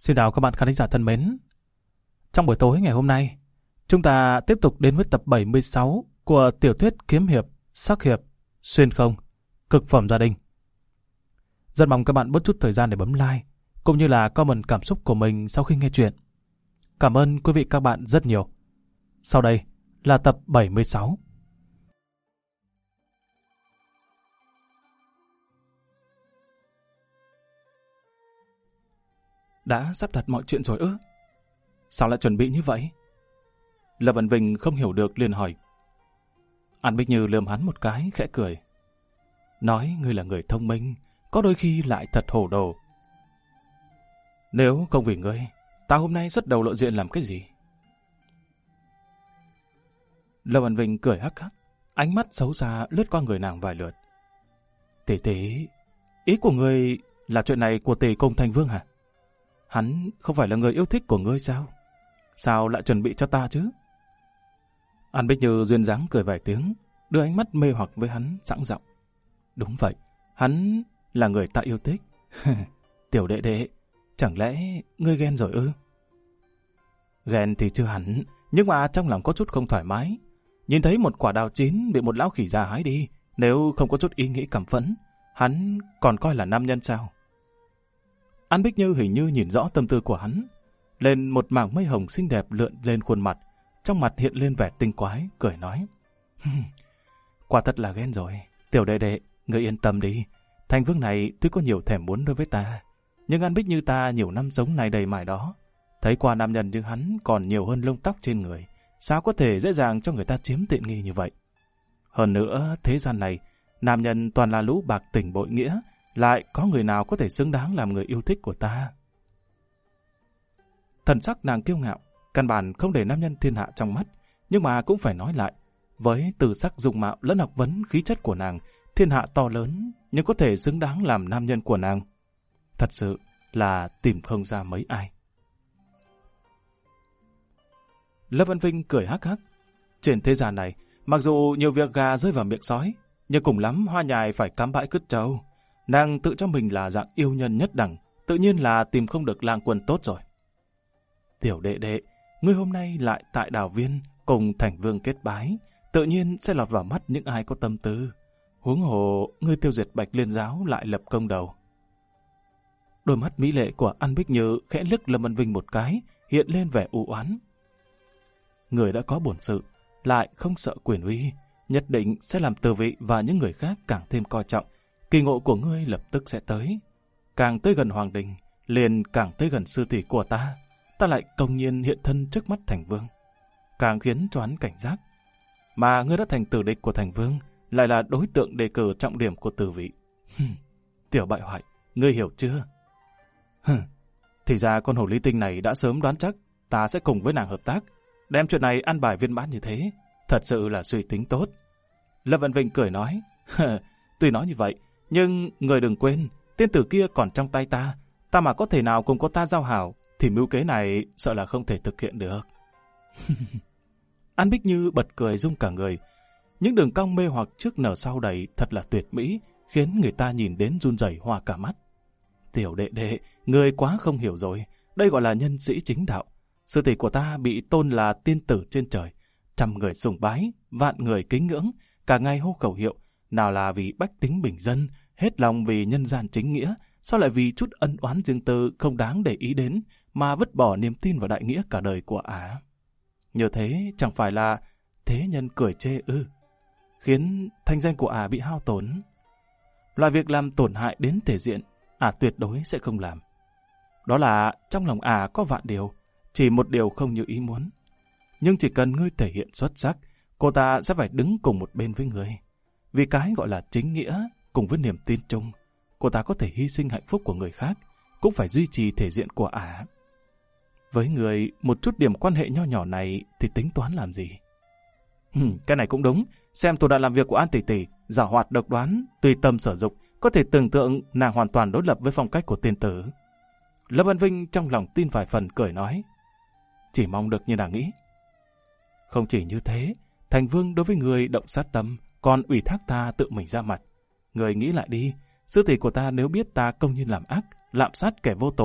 Xin chào các bạn khán giả thân mến. Trong buổi tối ngày hôm nay, chúng ta tiếp tục đến với tập 76 của tiểu thuyết kiếm hiệp, sắc hiệp, xuyên không, cực phẩm gia đình. Rất mong các bạn bớt chút thời gian để bấm like, cũng như là comment cảm xúc của mình sau khi nghe chuyện. Cảm ơn quý vị các bạn rất nhiều. Sau đây là tập 76. Đã sắp đặt mọi chuyện rồi ư? Sao lại chuẩn bị như vậy? Lâm Văn Vinh không hiểu được liền hỏi. An Bích Như lườm hắn một cái khẽ cười. Nói ngươi là người thông minh, có đôi khi lại thật hồ đồ. Nếu không vì ngươi, ta hôm nay xuất đầu lộ diện làm cái gì? Lâm Văn Vinh cười hắc hắc, ánh mắt xấu xa lướt qua người nàng vài lượt. Tỷ tỷ, ý của ngươi là chuyện này của tỷ cùng Thành Vương hả? Hắn không phải là người yêu thích của ngươi sao? Sao lại chuẩn bị cho ta chứ? An Bích Như duyên dáng cười vài tiếng, đưa ánh mắt mê hoặc với hắn sẵn giọng. Đúng vậy, hắn là người ta yêu thích. Tiểu đệ đệ, chẳng lẽ ngươi ghen rồi ư? Ghen thì chưa hẳn, nhưng mà trong lòng có chút không thoải mái. Nhìn thấy một quả đào chín bị một lão khỉ già hái đi, nếu không có chút ý nghĩ cảm phẫn, hắn còn coi là nam nhân sao? An Bích Như hình như nhìn rõ tâm tư của hắn, lên một mảng mây hồng xinh đẹp lượn lên khuôn mặt, trong mặt hiện lên vẻ tinh quái, cười nói. Quả thật là ghen rồi, tiểu đệ đệ, ngươi yên tâm đi. Thành Vương này tuy có nhiều thèm muốn đối với ta, nhưng An Bích Như ta nhiều năm sống này đầy mải đó. Thấy qua nam nhân như hắn còn nhiều hơn lông tóc trên người, sao có thể dễ dàng cho người ta chiếm tiện nghi như vậy? Hơn nữa, thế gian này, nam nhân toàn là lũ bạc tình bội nghĩa, lại có người nào có thể xứng đáng làm người yêu thích của ta? Thần sắc nàng kiêu ngạo, căn bản không để nam nhân thiên hạ trong mắt, nhưng mà cũng phải nói lại, với từ sắc dung mạo lẫn học vấn khí chất của nàng, thiên hạ to lớn nhưng có thể xứng đáng làm nam nhân của nàng. Thật sự là tìm không ra mấy ai. Lâm Văn Vinh cười hắc hắc. Trên thế gian này, mặc dù nhiều việc gà rơi vào miệng sói, nhưng cùng lắm hoa nhài phải cắm bãi cứt trâu. Nàng tự cho mình là dạng yêu nhân nhất đẳng, tự nhiên là tìm không được lang quân tốt rồi. Tiểu đệ đệ, ngươi hôm nay lại tại Đào Viên cùng Thành Vương kết bái, tự nhiên sẽ lọt vào mắt những ai có tâm tư. Huống hồ, ngươi tiêu diệt Bạch Liên Giáo lại lập công đầu. Đôi mắt mỹ lệ của An Bích Như khẽ liếc Lâm Văn Vinh một cái, hiện lên vẻ u oán. Người đã có bổn sự, lại không sợ quyền uy, nhất định sẽ làm Từ Vị và những người khác càng thêm coi trọng. Kỳ ngộ của ngươi lập tức sẽ tới. Càng tới gần Hoàng Đình, liền càng tới gần sư tỷ của ta. Ta lại công nhiên hiện thân trước mắt Thành Vương, càng khiến cho hắn cảnh giác. Mà ngươi đã thành tử địch của Thành Vương, lại là đối tượng đề cử trọng điểm của Từ Vị. Tiểu bại hoại, ngươi hiểu chưa? Thì ra con hồ ly tinh này đã sớm đoán chắc ta sẽ cùng với nàng hợp tác, đem chuyện này ăn bài viên mãn như thế, thật sự là suy tính tốt. Lâm Văn Vinh cười nói. Tuy nói như vậy, nhưng người đừng quên, tiên tử kia còn trong tay ta, ta mà có thể nào cùng có ta giao hảo, thì mưu kế này sợ là không thể thực hiện được. An Bích Như bật cười rung cả người. Những đường cong mê hoặc trước nở sau đầy thật là tuyệt mỹ, khiến người ta nhìn đến run rẩy hoa cả mắt. Tiểu đệ đệ, ngươi quá không hiểu rồi, đây gọi là nhân sĩ chính đạo. Sư tỷ của ta bị tôn là tiên tử trên trời, trăm người sùng bái, vạn người kính ngưỡng, cả ngày hô khẩu hiệu, nào là vì bách tính bình dân, hết lòng vì nhân gian chính nghĩa, sao lại vì chút ân oán riêng tư không đáng để ý đến, mà vứt bỏ niềm tin vào đại nghĩa cả đời của ả. Như thế chẳng phải là thế nhân cười chê ư, khiến thanh danh của ả bị hao tổn. Loại việc làm tổn hại đến thể diện, ả tuyệt đối sẽ không làm. Đó là trong lòng ả có vạn điều, chỉ một điều không như ý muốn. Nhưng chỉ cần ngươi thể hiện xuất sắc, cô ta sẽ phải đứng cùng một bên với ngươi. Vì cái gọi là chính nghĩa, cùng với niềm tin chung, cô ta có thể hy sinh hạnh phúc của người khác, cũng phải duy trì thể diện của ả. Với người, một chút điểm quan hệ nho nhỏ này thì tính toán làm gì? Cái này cũng đúng. Xem thủ đoạn làm việc của An tỷ tỷ, giảo hoạt độc đoán, tùy tâm sở dục, có thể tưởng tượng nàng hoàn toàn đối lập với phong cách của tiên tử. Lâm Văn Vinh trong lòng tin vài phần cười nói. Chỉ mong được như nàng nghĩ. Không chỉ như thế, Thành Vương đối với người động sát tâm, còn ủy thác ta tự mình ra mặt. Người nghĩ lại đi, sư tỷ của ta nếu biết ta công nhiên làm ác, lạm sát kẻ vô tội,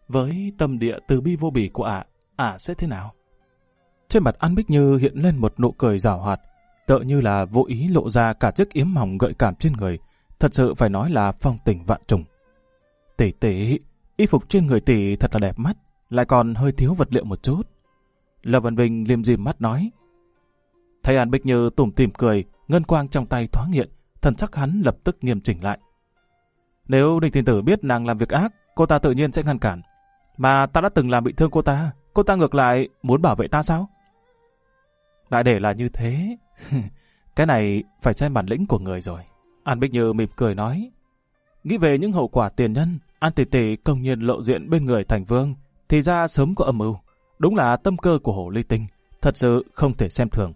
với tâm địa từ bi vô bỉ của ả sẽ thế nào? Trên mặt An Bích Như hiện lên một nụ cười giảo hoạt, tựa như là vô ý lộ ra cả chiếc yếm mỏng gợi cảm trên người, thật sự phải nói là phong tình vạn trùng. Tỷ tỷ, y phục trên người tỷ thật là đẹp mắt, lại còn hơi thiếu vật liệu một chút. Lâm Văn Vinh liêm diêm mắt nói. Thấy An Bích Như tủm tỉm cười, ngân quang trong tay thoáng hiện, thần sắc hắn lập tức nghiêm chỉnh lại. Nếu Đinh Thiên Tử biết nàng làm việc ác, cô ta tự nhiên sẽ ngăn cản. Mà ta đã từng làm bị thương cô ta ngược lại muốn bảo vệ ta sao? Đại để là như thế. Cái này phải xem bản lĩnh của người rồi. An Bích Như mỉm cười nói. Nghĩ về những hậu quả tiền nhân, An tỷ tỷ công nhiên lộ diện bên người thành vương, thì ra sớm có âm mưu. Đúng là tâm cơ của Hồ Ly Tinh, thật sự không thể xem thường.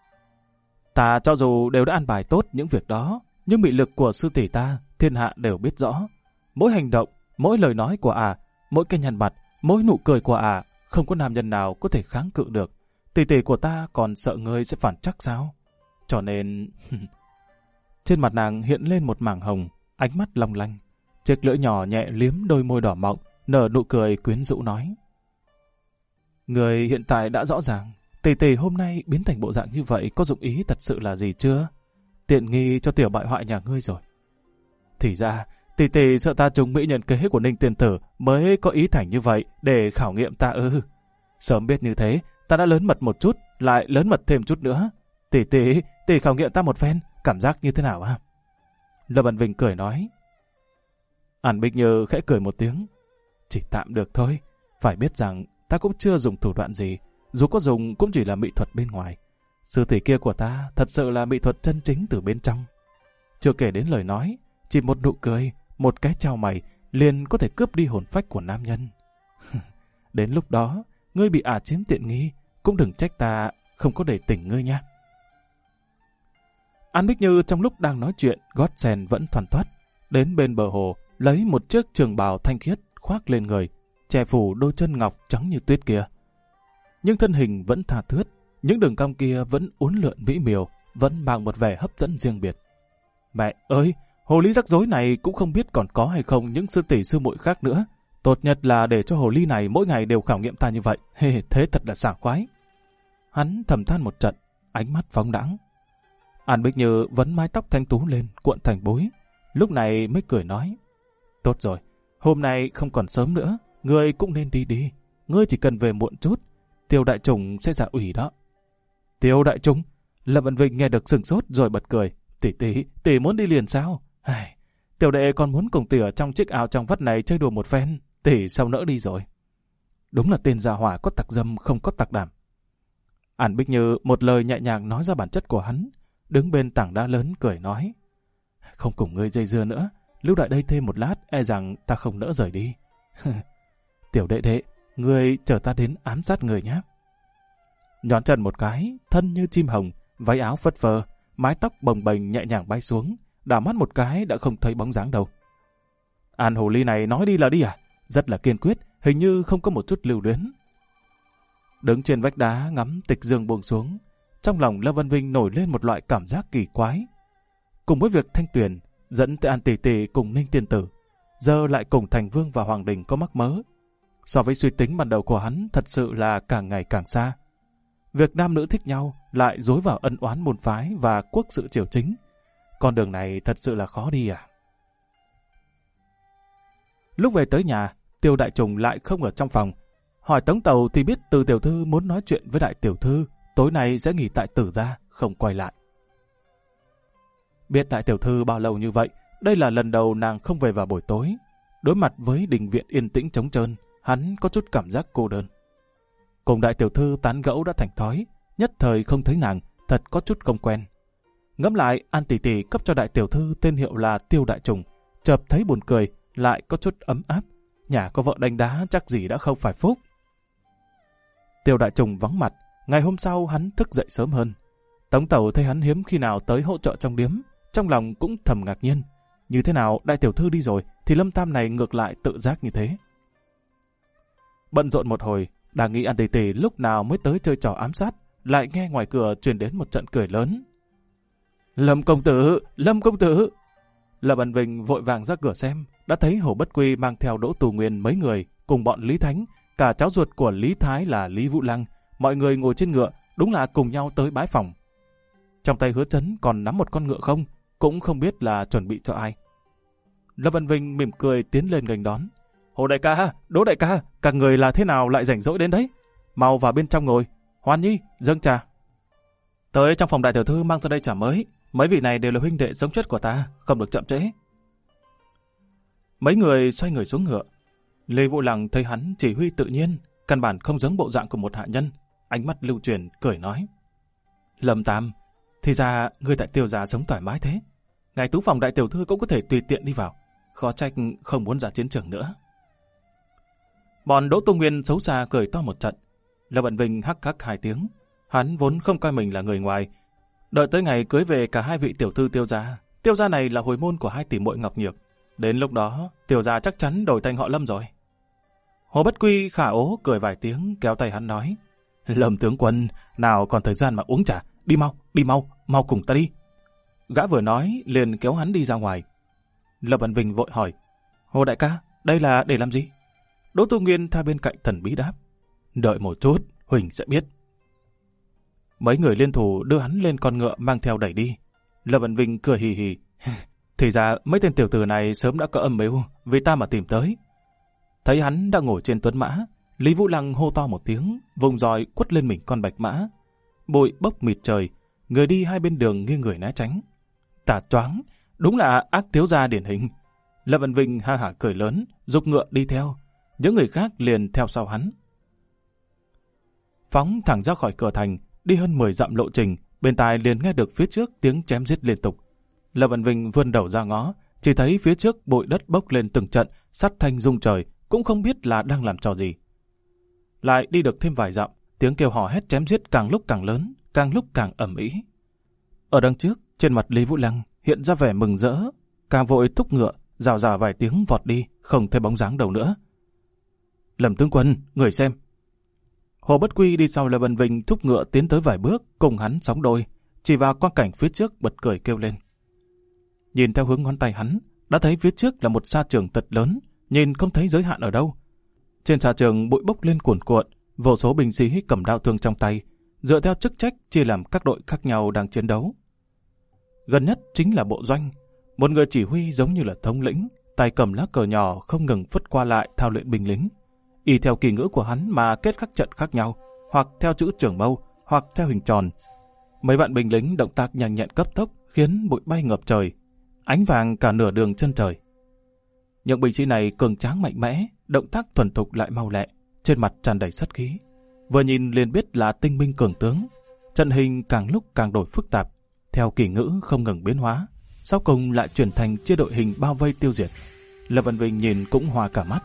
Ta cho dù đều đã an bài tốt những việc đó, nhưng mị lực của sư tỷ ta, thiên hạ đều biết rõ. Mỗi hành động, mỗi lời nói của mỗi cái nhăn mặt, mỗi nụ cười của không có nam nhân nào có thể kháng cự được. Tỷ tỷ của ta còn sợ ngươi sẽ phản trắc sao? Cho nên... Trên mặt nàng hiện lên một mảng hồng, ánh mắt long lanh. Chiếc lưỡi nhỏ nhẹ liếm đôi môi đỏ mọng, nở nụ cười quyến rũ nói. Người hiện tại đã rõ ràng, tỷ tỷ hôm nay biến thành bộ dạng như vậy có dụng ý thật sự là gì chưa? Tiện nghi cho tiểu bại hoại nhà ngươi rồi. Thì ra, tỷ tỷ sợ ta trúng mỹ nhân kế của Ninh Tiên Tử mới có ý thành như vậy để khảo nghiệm ta ư. Sớm biết như thế, ta đã lớn mật một chút, lại lớn mật thêm chút nữa. Tỷ khảo nghiệm ta một phen, cảm giác như thế nào hả? Lâm Văn Vinh cười nói. An Bích Như khẽ cười một tiếng. Chỉ tạm được thôi, phải biết rằng ta cũng chưa dùng thủ đoạn gì, dù có dùng cũng chỉ là mỹ thuật bên ngoài. Sư tỷ kia của ta thật sự là mỹ thuật chân chính từ bên trong. Chưa kể đến lời nói, chỉ một nụ cười, một cái chào mày liền có thể cướp đi hồn phách của nam nhân. Đến lúc đó, ngươi bị chiếm tiện nghi, cũng đừng trách ta không có để tỉnh ngươi nha. An Bích Như trong lúc đang nói chuyện, gót sen vẫn thoăn thoắt, đến bên bờ hồ, lấy một chiếc trường bào thanh khiết khoác lên người, che phủ đôi chân ngọc trắng như tuyết kia. Nhưng thân hình vẫn tha thướt, những đường cong kia vẫn uốn lượn mỹ miều, vẫn mang một vẻ hấp dẫn riêng biệt. Mẹ ơi, hồ ly rắc rối này cũng không biết còn có hay không những sư tỷ sư muội khác nữa. Tốt nhất là để cho hồ ly này mỗi ngày đều khảo nghiệm ta như vậy. Thế thật là sảng khoái. Hắn thầm than một trận, ánh mắt phóng đãng. An Bích Như vấn mái tóc thanh tú lên, cuộn thành bối. Lúc này mới cười nói. Tốt rồi, hôm nay không còn sớm nữa, ngươi cũng nên đi đi. Ngươi chỉ cần về muộn chút, Tiêu đại trùng sẽ ra ủy đó. Tiêu đại trùng? Lâm Văn Vinh nghe được sừng sốt rồi bật cười. Tỷ muốn đi liền sao? Tiểu đệ còn muốn cùng tỷ ở trong chiếc áo trong vắt này chơi đùa một phen. Tỷ sao nỡ đi rồi? Đúng là tên già hỏa có tặc dâm không có tặc đảm. An Bích Như một lời nhẹ nhàng nói ra bản chất của hắn, đứng bên tảng đá lớn cười nói. Không cùng ngươi dây dưa nữa, lưu lại đây thêm một lát e rằng ta không nỡ rời đi. Tiểu đệ, ngươi chờ ta đến ám sát người nhé. Nhón chân một cái, thân như chim hồng, váy áo phất phơ, mái tóc bồng bềnh nhẹ nhàng bay xuống, đảo mắt một cái đã không thấy bóng dáng đâu. An hồ ly này nói đi là đi à? Rất là kiên quyết, hình như không có một chút lưu luyến. Đứng trên vách đá ngắm tịch dương buông xuống, trong lòng Lâm Văn Vinh nổi lên một loại cảm giác kỳ quái. Cùng với việc Thanh Tuyền dẫn tới An tỷ tỷ cùng Ninh Tiên Tử, giờ lại cùng Thành Vương và Hoàng Đình có mắc mớ. So với suy tính ban đầu của hắn thật sự là càng ngày càng xa. Việc nam nữ thích nhau lại dối vào ân oán môn phái và quốc sự triều chính. Con đường này thật sự là khó đi à? Lúc về tới nhà, Tiêu đại trùng lại không ở trong phòng. Hỏi Tống Tàu thì biết Từ tiểu thư muốn nói chuyện với đại tiểu thư, tối nay sẽ nghỉ tại Tử gia, không quay lại. Biết đại tiểu thư bao lâu như vậy, đây là lần đầu nàng không về vào buổi tối. Đối mặt với đình viện yên tĩnh trống trơn, hắn có chút cảm giác cô đơn. Cùng đại tiểu thư tán gẫu đã thành thói, nhất thời không thấy nàng, thật có chút không quen. Ngẫm lại, An tỷ tỷ cấp cho đại tiểu thư tên hiệu là Tiêu đại trùng, chợt thấy buồn cười, lại có chút ấm áp. Nhà có vợ đánh đá chắc gì đã không phải phúc. Tiêu đại trùng vắng mặt, ngày hôm sau hắn thức dậy sớm hơn. Tống Tẩu thấy hắn hiếm khi nào tới hỗ trợ trong điếm, trong lòng cũng thầm ngạc nhiên. Như thế nào đại tiểu thư đi rồi thì Lâm Tam này ngược lại tự giác như thế. Bận rộn một hồi, đang nghĩ An tỷ tỷ lúc nào mới tới chơi trò ám sát, lại nghe ngoài cửa truyền đến một trận cười lớn. Lâm công tử, Lâm công tử! Lâm Văn Vinh vội vàng ra cửa xem, đã thấy Hồ Bất Quy mang theo Đỗ Tù Nguyên mấy người cùng bọn Lý Thánh, cả cháu ruột của Lý Thái là Lý Vũ Lăng, mọi người ngồi trên ngựa, đúng là cùng nhau tới bái phòng. Trong tay Hứa Chấn còn nắm một con ngựa không, cũng không biết là chuẩn bị cho ai. Lâm Văn Vinh mỉm cười tiến lên nghênh đón. Hồ đại ca, Đỗ đại ca, các người là thế nào lại rảnh rỗi đến đấy? Mau vào bên trong ngồi. Hoan Nhi, dâng trà. Tới trong phòng đại tiểu thư mang ra đây trà mới. Mấy vị này đều là huynh đệ sống chết của ta, không được chậm trễ. Mấy người xoay người xuống ngựa. Lê Vũ Lăng thấy hắn chỉ huy tự nhiên, căn bản không giống bộ dạng của một hạ nhân. Ánh mắt lưu truyền, cười nói. Lâm Tam, thì ra ngươi tại Tiêu gia sống thoải mái thế. Ngài tú phòng đại tiểu thư cũng có thể tùy tiện đi vào. Khó trách không muốn ra chiến trường nữa. Bọn Đỗ Tu Nguyên xấu xa cười to một trận. Lâm Bận Vinh hắc hắc 2 tiếng. Hắn vốn không coi mình là người ngoài. Đợi tới ngày cưới về cả 2 vị tiểu thư Tiêu gia. Tiêu gia này là hồi môn của 2 tỷ muội Ngọc Nhược. Đến lúc đó, Tiêu gia chắc chắn đổi thành họ Lâm rồi. Hồ Bất Quy khả ố cười vài tiếng, kéo tay hắn nói. Lâm tướng quân, nào còn thời gian mà uống trà. Đi mau, mau cùng ta đi. Gã vừa nói, liền kéo hắn đi ra ngoài. Lâm Bận Vinh vội hỏi. Hồ đại ca, đây là để làm gì? Đỗ Tu Nguyên tha bên cạnh thần bí đáp. Đợi một chút, Huỳnh sẽ biết. Mấy người liên thủ đưa hắn lên con ngựa mang theo đẩy đi. Lâm Bận Vinh cười hì hì. Thì ra mấy tên tiểu tử này sớm đã có âm mưu vì ta mà tìm tới. Thấy hắn đang ngồi trên tuấn mã, Lý Vũ Lăng hô to một tiếng, vùng roi quất lên mình con bạch mã. Bụi bốc mịt trời, người đi 2 bên đường nghiêng người né tránh. Tà choáng, đúng là ác thiếu gia điển hình. Lâm Văn Vinh ha hả cười lớn, giục ngựa đi theo. Những người khác liền theo sau hắn. Phóng thẳng ra khỏi cửa thành, đi hơn 10 dặm lộ trình, bên tai liền nghe được phía trước tiếng chém giết liên tục. Lâm Văn Vinh vươn đầu ra ngó, chỉ thấy phía trước bụi đất bốc lên từng trận, sắt thanh rung trời, cũng không biết là đang làm trò gì. Lại đi được thêm vài dặm, tiếng kêu hò hét chém giết càng lúc càng lớn, càng lúc càng ầm ĩ. Ở đằng trước, trên mặt Lý Vũ Lăng hiện ra vẻ mừng rỡ, càng vội thúc ngựa, rào rào vài tiếng vọt đi, không thấy bóng dáng đâu nữa. Lâm tướng quân, người xem. Hồ Bất Quy đi sau Lâm Văn Vinh thúc ngựa tiến tới vài bước, cùng hắn sóng đôi, chỉ vào quang cảnh phía trước bật cười kêu lên. Nhìn theo hướng ngón tay hắn, đã thấy phía trước là một sa trường thật lớn, nhìn không thấy giới hạn ở đâu. Trên sa trường bụi bốc lên cuồn cuộn, vô số binh sĩ cầm đao thương trong tay, dựa theo chức trách chia làm các đội khác nhau đang chiến đấu. Gần nhất chính là bộ doanh, một người chỉ huy giống như là thống lĩnh, tay cầm lá cờ nhỏ không ngừng phất qua lại thao luyện binh lính. Y theo kỳ ngữ của hắn mà kết các trận khác nhau, hoặc theo chữ trường mâu, hoặc theo hình tròn. Mấy vạn binh lính động tác nhanh nhẹn cấp tốc, khiến bụi bay ngập trời, ánh vàng cả nửa đường chân trời. Những binh sĩ này cường tráng mạnh mẽ, động tác thuần thục lại mau lẹ, trên mặt tràn đầy sát khí. Vừa nhìn liền biết là tinh binh cường tướng. Trận hình càng lúc càng đổi phức tạp, theo kỳ ngữ không ngừng biến hóa, sau cùng lại chuyển thành chia đội hình bao vây tiêu diệt. Lâm Văn Vinh nhìn cũng hoa cả mắt.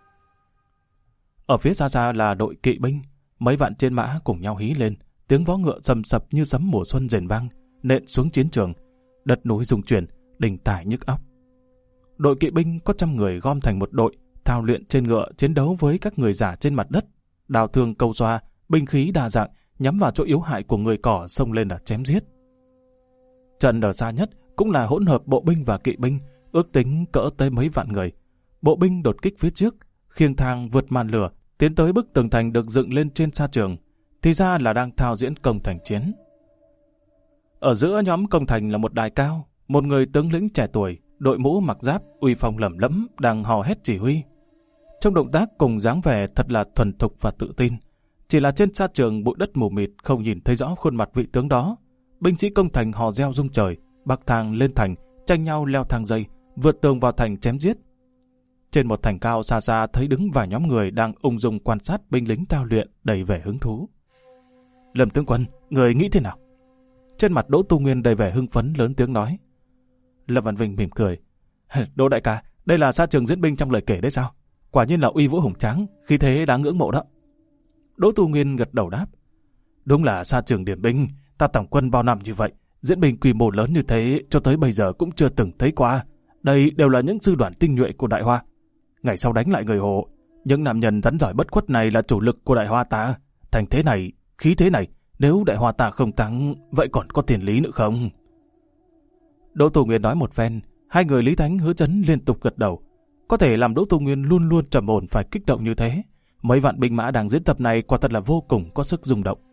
Ở phía xa xa là đội kỵ binh, mấy vạn trên mã cùng nhau hí lên, tiếng vó ngựa rầm sập như sấm mùa xuân rền vang, nện xuống chiến trường, đất núi rung chuyển, đình tài nhức óc. Đội kỵ binh có 100 người gom thành một đội, thao luyện trên ngựa chiến đấu với các người giả trên mặt đất, đào thương câu xoa, binh khí đa dạng, nhắm vào chỗ yếu hại của người cỏ xông lên là chém giết. Trận ở xa nhất cũng là hỗn hợp bộ binh và kỵ binh, ước tính cỡ tới mấy vạn người. Bộ binh đột kích phía trước, khiêng thang vượt màn lửa, tiến tới bức tường thành được dựng lên trên sa trường, thì ra là đang thao diễn công thành chiến. Ở giữa nhóm công thành là một đài cao, một người tướng lĩnh trẻ tuổi, đội mũ mặc giáp, uy phong lẫm lẫm, đang hò hét chỉ huy. Trong động tác cùng dáng vẻ thật là thuần thục và tự tin. Chỉ là trên sa trường bụi đất mù mịt không nhìn thấy rõ khuôn mặt vị tướng đó. Binh sĩ công thành hò reo rung trời, bắc thang lên thành, tranh nhau leo thang dây, vượt tường vào thành chém giết. Trên một thành cao xa xa thấy đứng vài nhóm người đang ung dung quan sát binh lính thao luyện đầy vẻ hứng thú. Lâm tướng quân, người nghĩ thế nào? Trên mặt Đỗ Tu Nguyên đầy vẻ hưng phấn lớn tiếng nói. Lâm Văn Vinh mỉm cười. Đỗ đại ca, đây là sa trường diễn binh trong lời kể đấy sao? Quả nhiên là uy vũ hùng tráng, khí thế đáng ngưỡng mộ đó. Đỗ Tu Nguyên gật đầu đáp. Đúng là sa trường điểm binh, ta tổng quân bao năm như vậy, diễn binh quy mô lớn như thế cho tới bây giờ cũng chưa từng thấy qua. Đây đều là những sư đoàn tinh nhuệ của Đại Hoa. Ngày sau đánh lại người Hồ, những nam nhân rắn giỏi bất khuất này là chủ lực của Đại Hoa ta. Thành thế này, khí thế này, nếu Đại Hoa ta không thắng, vậy còn có tiền lý nữa không? Đỗ Tu Nguyên nói một phen, 2 người Lý Thánh Hứa Chấn liên tục gật đầu. có thể làm Đỗ Tu Nguyên luôn luôn trầm ổn phải kích động như thế. Mấy vạn binh mã đang diễn tập này quả thật là vô cùng có sức rung động.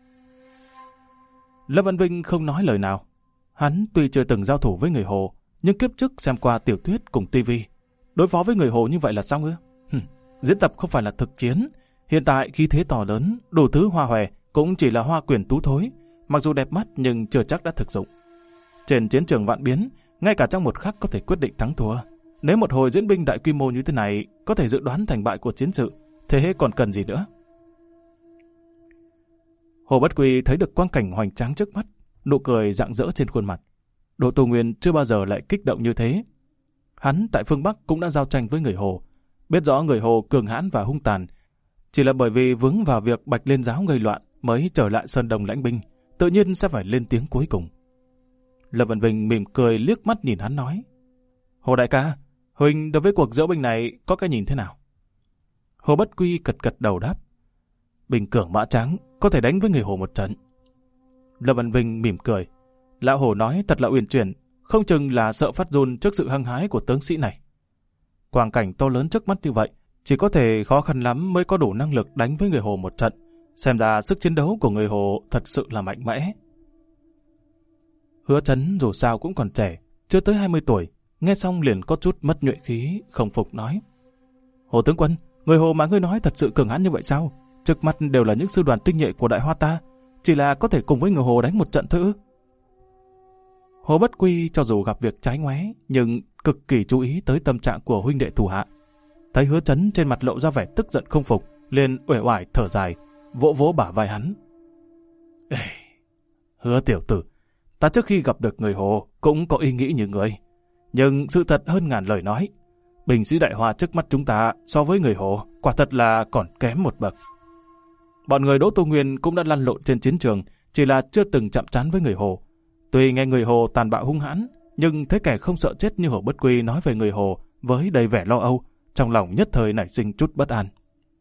Lâm Văn Vinh không nói lời nào. Hắn tuy chưa từng giao thủ với người Hồ, nhưng kiếp trước xem qua tiểu thuyết cùng tivi, đối phó với người Hồ như vậy là xong ư? Diễn tập không phải là thực chiến. Hiện tại khí thế to lớn, đủ thứ hoa hòe cũng chỉ là hoa quyển tú thối, mặc dù đẹp mắt nhưng chưa chắc đã thực dụng. Trên chiến trường vạn biến, ngay cả trong một khắc có thể quyết định thắng thua. Nếu một hồi diễn binh đại quy mô như thế này có thể dự đoán thành bại của chiến sự, thế còn cần gì nữa? Hồ Bất Quy thấy được quang cảnh hoành tráng trước mắt, nụ cười rạng rỡ trên khuôn mặt. Đỗ Tu Nguyên chưa bao giờ lại kích động như thế. Hắn tại phương Bắc cũng đã giao tranh với người Hồ, biết rõ người Hồ cường hãn và hung tàn, chỉ là bởi vì vướng vào việc Bạch Liên giáo gây loạn mới trở lại Sơn Đông lãnh binh, tự nhiên sẽ phải lên tiếng cuối cùng. Lâm Văn Vinh mỉm cười liếc mắt nhìn hắn nói: Hồ đại ca, huynh đối với cuộc diễu binh này có cái nhìn thế nào? Hồ Bất Quy gật gật đầu đáp: Bình cường mã trắng, có thể đánh với người Hồ một trận. Lâm Văn Vinh mỉm cười: Lão Hồ nói thật là uyển chuyển, không chừng là sợ phát run trước sự hăng hái của tướng sĩ này. Quang cảnh to lớn trước mắt như vậy, chỉ có thể khó khăn lắm mới có đủ năng lực đánh với người Hồ một trận. Xem ra sức chiến đấu của người Hồ thật sự là mạnh mẽ. Hứa Chấn dù sao cũng còn trẻ, chưa tới 20 tuổi, nghe xong liền có chút mất nhuệ khí, không phục nói: Hồ tướng quân, người Hồ mà ngươi nói thật sự cường hãn như vậy sao? Trước mắt đều là những sư đoàn tinh nhuệ của Đại Hoa ta, chỉ là có thể cùng với người Hồ đánh một trận thôi ư? Hồ Bất Quy cho dù gặp việc trái ngoé, nhưng cực kỳ chú ý tới tâm trạng của huynh đệ thủ hạ. Thấy Hứa Chấn trên mặt lộ ra vẻ tức giận không phục, liền uể oải thở dài, vỗ vỗ bả vai hắn: Ê, Hứa tiểu tử, ta trước khi gặp được người Hồ cũng có ý nghĩ như người, nhưng sự thật hơn ngàn lời nói. Binh sĩ Đại Hoa trước mắt chúng ta so với người Hồ quả thật là còn kém một bậc. Bọn người Đỗ Tu Nguyên cũng đã lăn lộn trên chiến trường, chỉ là chưa từng chạm trán với người Hồ. Tuy nghe người Hồ tàn bạo hung hãn, nhưng thấy kẻ không sợ chết như Hồ Bất Quy nói về người Hồ với đầy vẻ lo âu, trong lòng nhất thời nảy sinh chút bất an.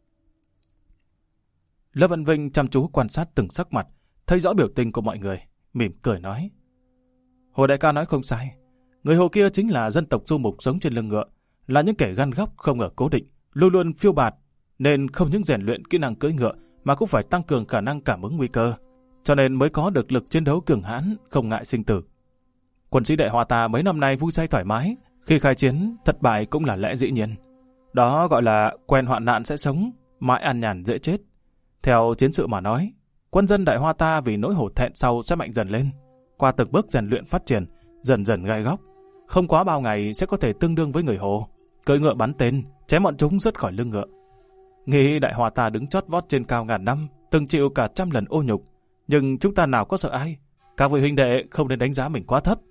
Lâm Văn Vinh chăm chú quan sát từng sắc mặt, thấy rõ biểu tình của mọi người, mỉm cười nói: Hồ đại ca nói không sai, người Hồ kia chính là dân tộc du mục sống trên lưng ngựa, là những kẻ gan góc không ở cố định, luôn luôn phiêu bạt, nên không những rèn luyện kỹ năng cưỡi ngựa mà cũng phải tăng cường khả năng cảm ứng nguy cơ, cho nên mới có được lực chiến đấu cường hãn, không ngại sinh tử. Quân sĩ Đại Hoa ta mấy năm nay vui say thoải mái, khi khai chiến, thất bại cũng là lẽ dĩ nhiên. Đó gọi là quen hoạn nạn sẽ sống, mãi an nhàn dễ chết. Theo chiến sự mà nói, quân dân Đại Hoa ta vì nỗi hổ thẹn sau sẽ mạnh dần lên, qua từng bước rèn luyện phát triển, dần dần gai góc, không quá bao ngày sẽ có thể tương đương với người Hồ, cưỡi ngựa bắn tên, chém bọn chúng rớt khỏi lưng ngựa. Nghĩ Đại Hoa ta đứng chót vót trên cao ngàn năm, từng chịu cả trăm lần ô nhục, nhưng chúng ta nào có sợ ai? Các vị huynh đệ không nên đánh giá mình quá thấp.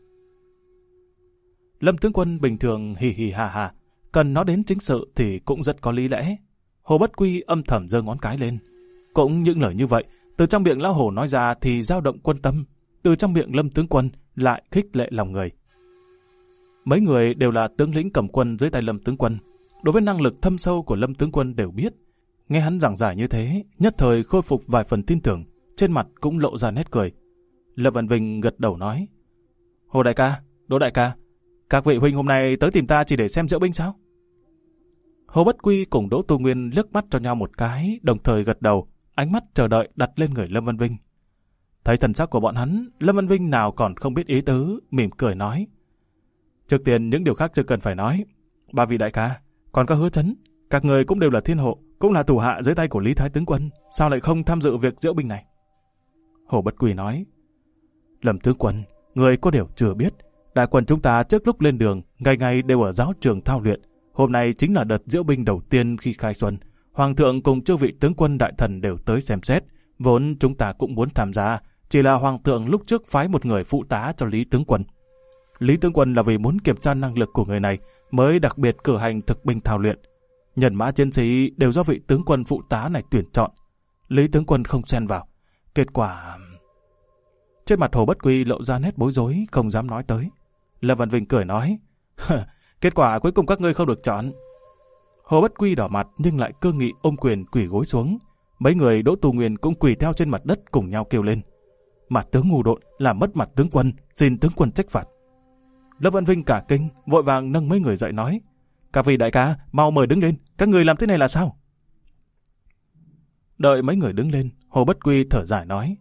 Lâm tướng quân bình thường hì hì hà hà, cần nói đến chính sự thì cũng rất có lý lẽ. Hồ Bất Quy âm thầm giơ ngón cái lên. Cũng những lời như vậy, từ trong miệng lão Hồ nói ra thì dao động quân tâm, từ trong miệng Lâm tướng quân lại khích lệ lòng người. Mấy người đều là tướng lĩnh cầm quân dưới tay Lâm tướng quân, đối với năng lực thâm sâu của Lâm tướng quân đều biết. Nghe hắn giảng giải như thế, nhất thời khôi phục vài phần tin tưởng, trên mặt cũng lộ ra nét cười. Lâm Văn Vinh gật đầu nói: Hồ đại ca, Đỗ đại ca, các vị huynh hôm nay tới tìm ta chỉ để xem diễu binh sao? Hồ Bất Quy cùng Đỗ Tu Nguyên liếc mắt cho nhau một cái, đồng thời gật đầu, ánh mắt chờ đợi đặt lên người Lâm Văn Vinh. Thấy thần sắc của bọn hắn, Lâm Văn Vinh nào còn không biết ý tứ, mỉm cười nói: Trước tiên những điều khác chưa cần phải nói. Ba vị đại ca, còn có Hứa Chấn, các người cũng đều là thiên hộ, cũng là thủ hạ dưới tay của Lý Thái tướng quân, sao lại không tham dự việc diễu binh này? Hồ Bất Quy nói: Lâm tướng quân, người có điều chưa biết, đại quân chúng ta trước lúc lên đường, ngày ngày đều ở giáo trường thao luyện. Hôm nay chính là đợt diễu binh đầu tiên khi khai xuân. Hoàng thượng cùng chư vị tướng quân đại thần đều tới xem xét. Vốn chúng ta cũng muốn tham gia, chỉ là hoàng thượng lúc trước phái một người phụ tá cho Lý tướng quân. Lý tướng quân là vì muốn kiểm tra năng lực của người này, mới đặc biệt cử hành thực binh thao luyện. Nhân mã chiến sĩ đều do vị tướng quân phụ tá này tuyển chọn. Lý tướng quân không xen vào. Kết quả... Trên mặt Hồ Bất Quy lộ ra nét bối rối, không dám nói tới. Lâm Văn Vinh cười nói: Kết quả cuối cùng các ngươi không được chọn. Hồ Bất Quy đỏ mặt nhưng lại cương nghị ôm quyền quỳ gối xuống. Mấy người Đỗ Tu Nguyên cũng quỳ theo trên mặt đất cùng nhau kêu lên: Mặt tướng ngu độn, làm mất mặt tướng quân, xin tướng quân trách phạt. Lâm Văn Vinh cả kinh, vội vàng nâng mấy người dậy nói: Các vị đại ca, mau mời đứng lên, các người làm thế này là sao? Đợi mấy người đứng lên, Hồ Bất Quy thở dài nói.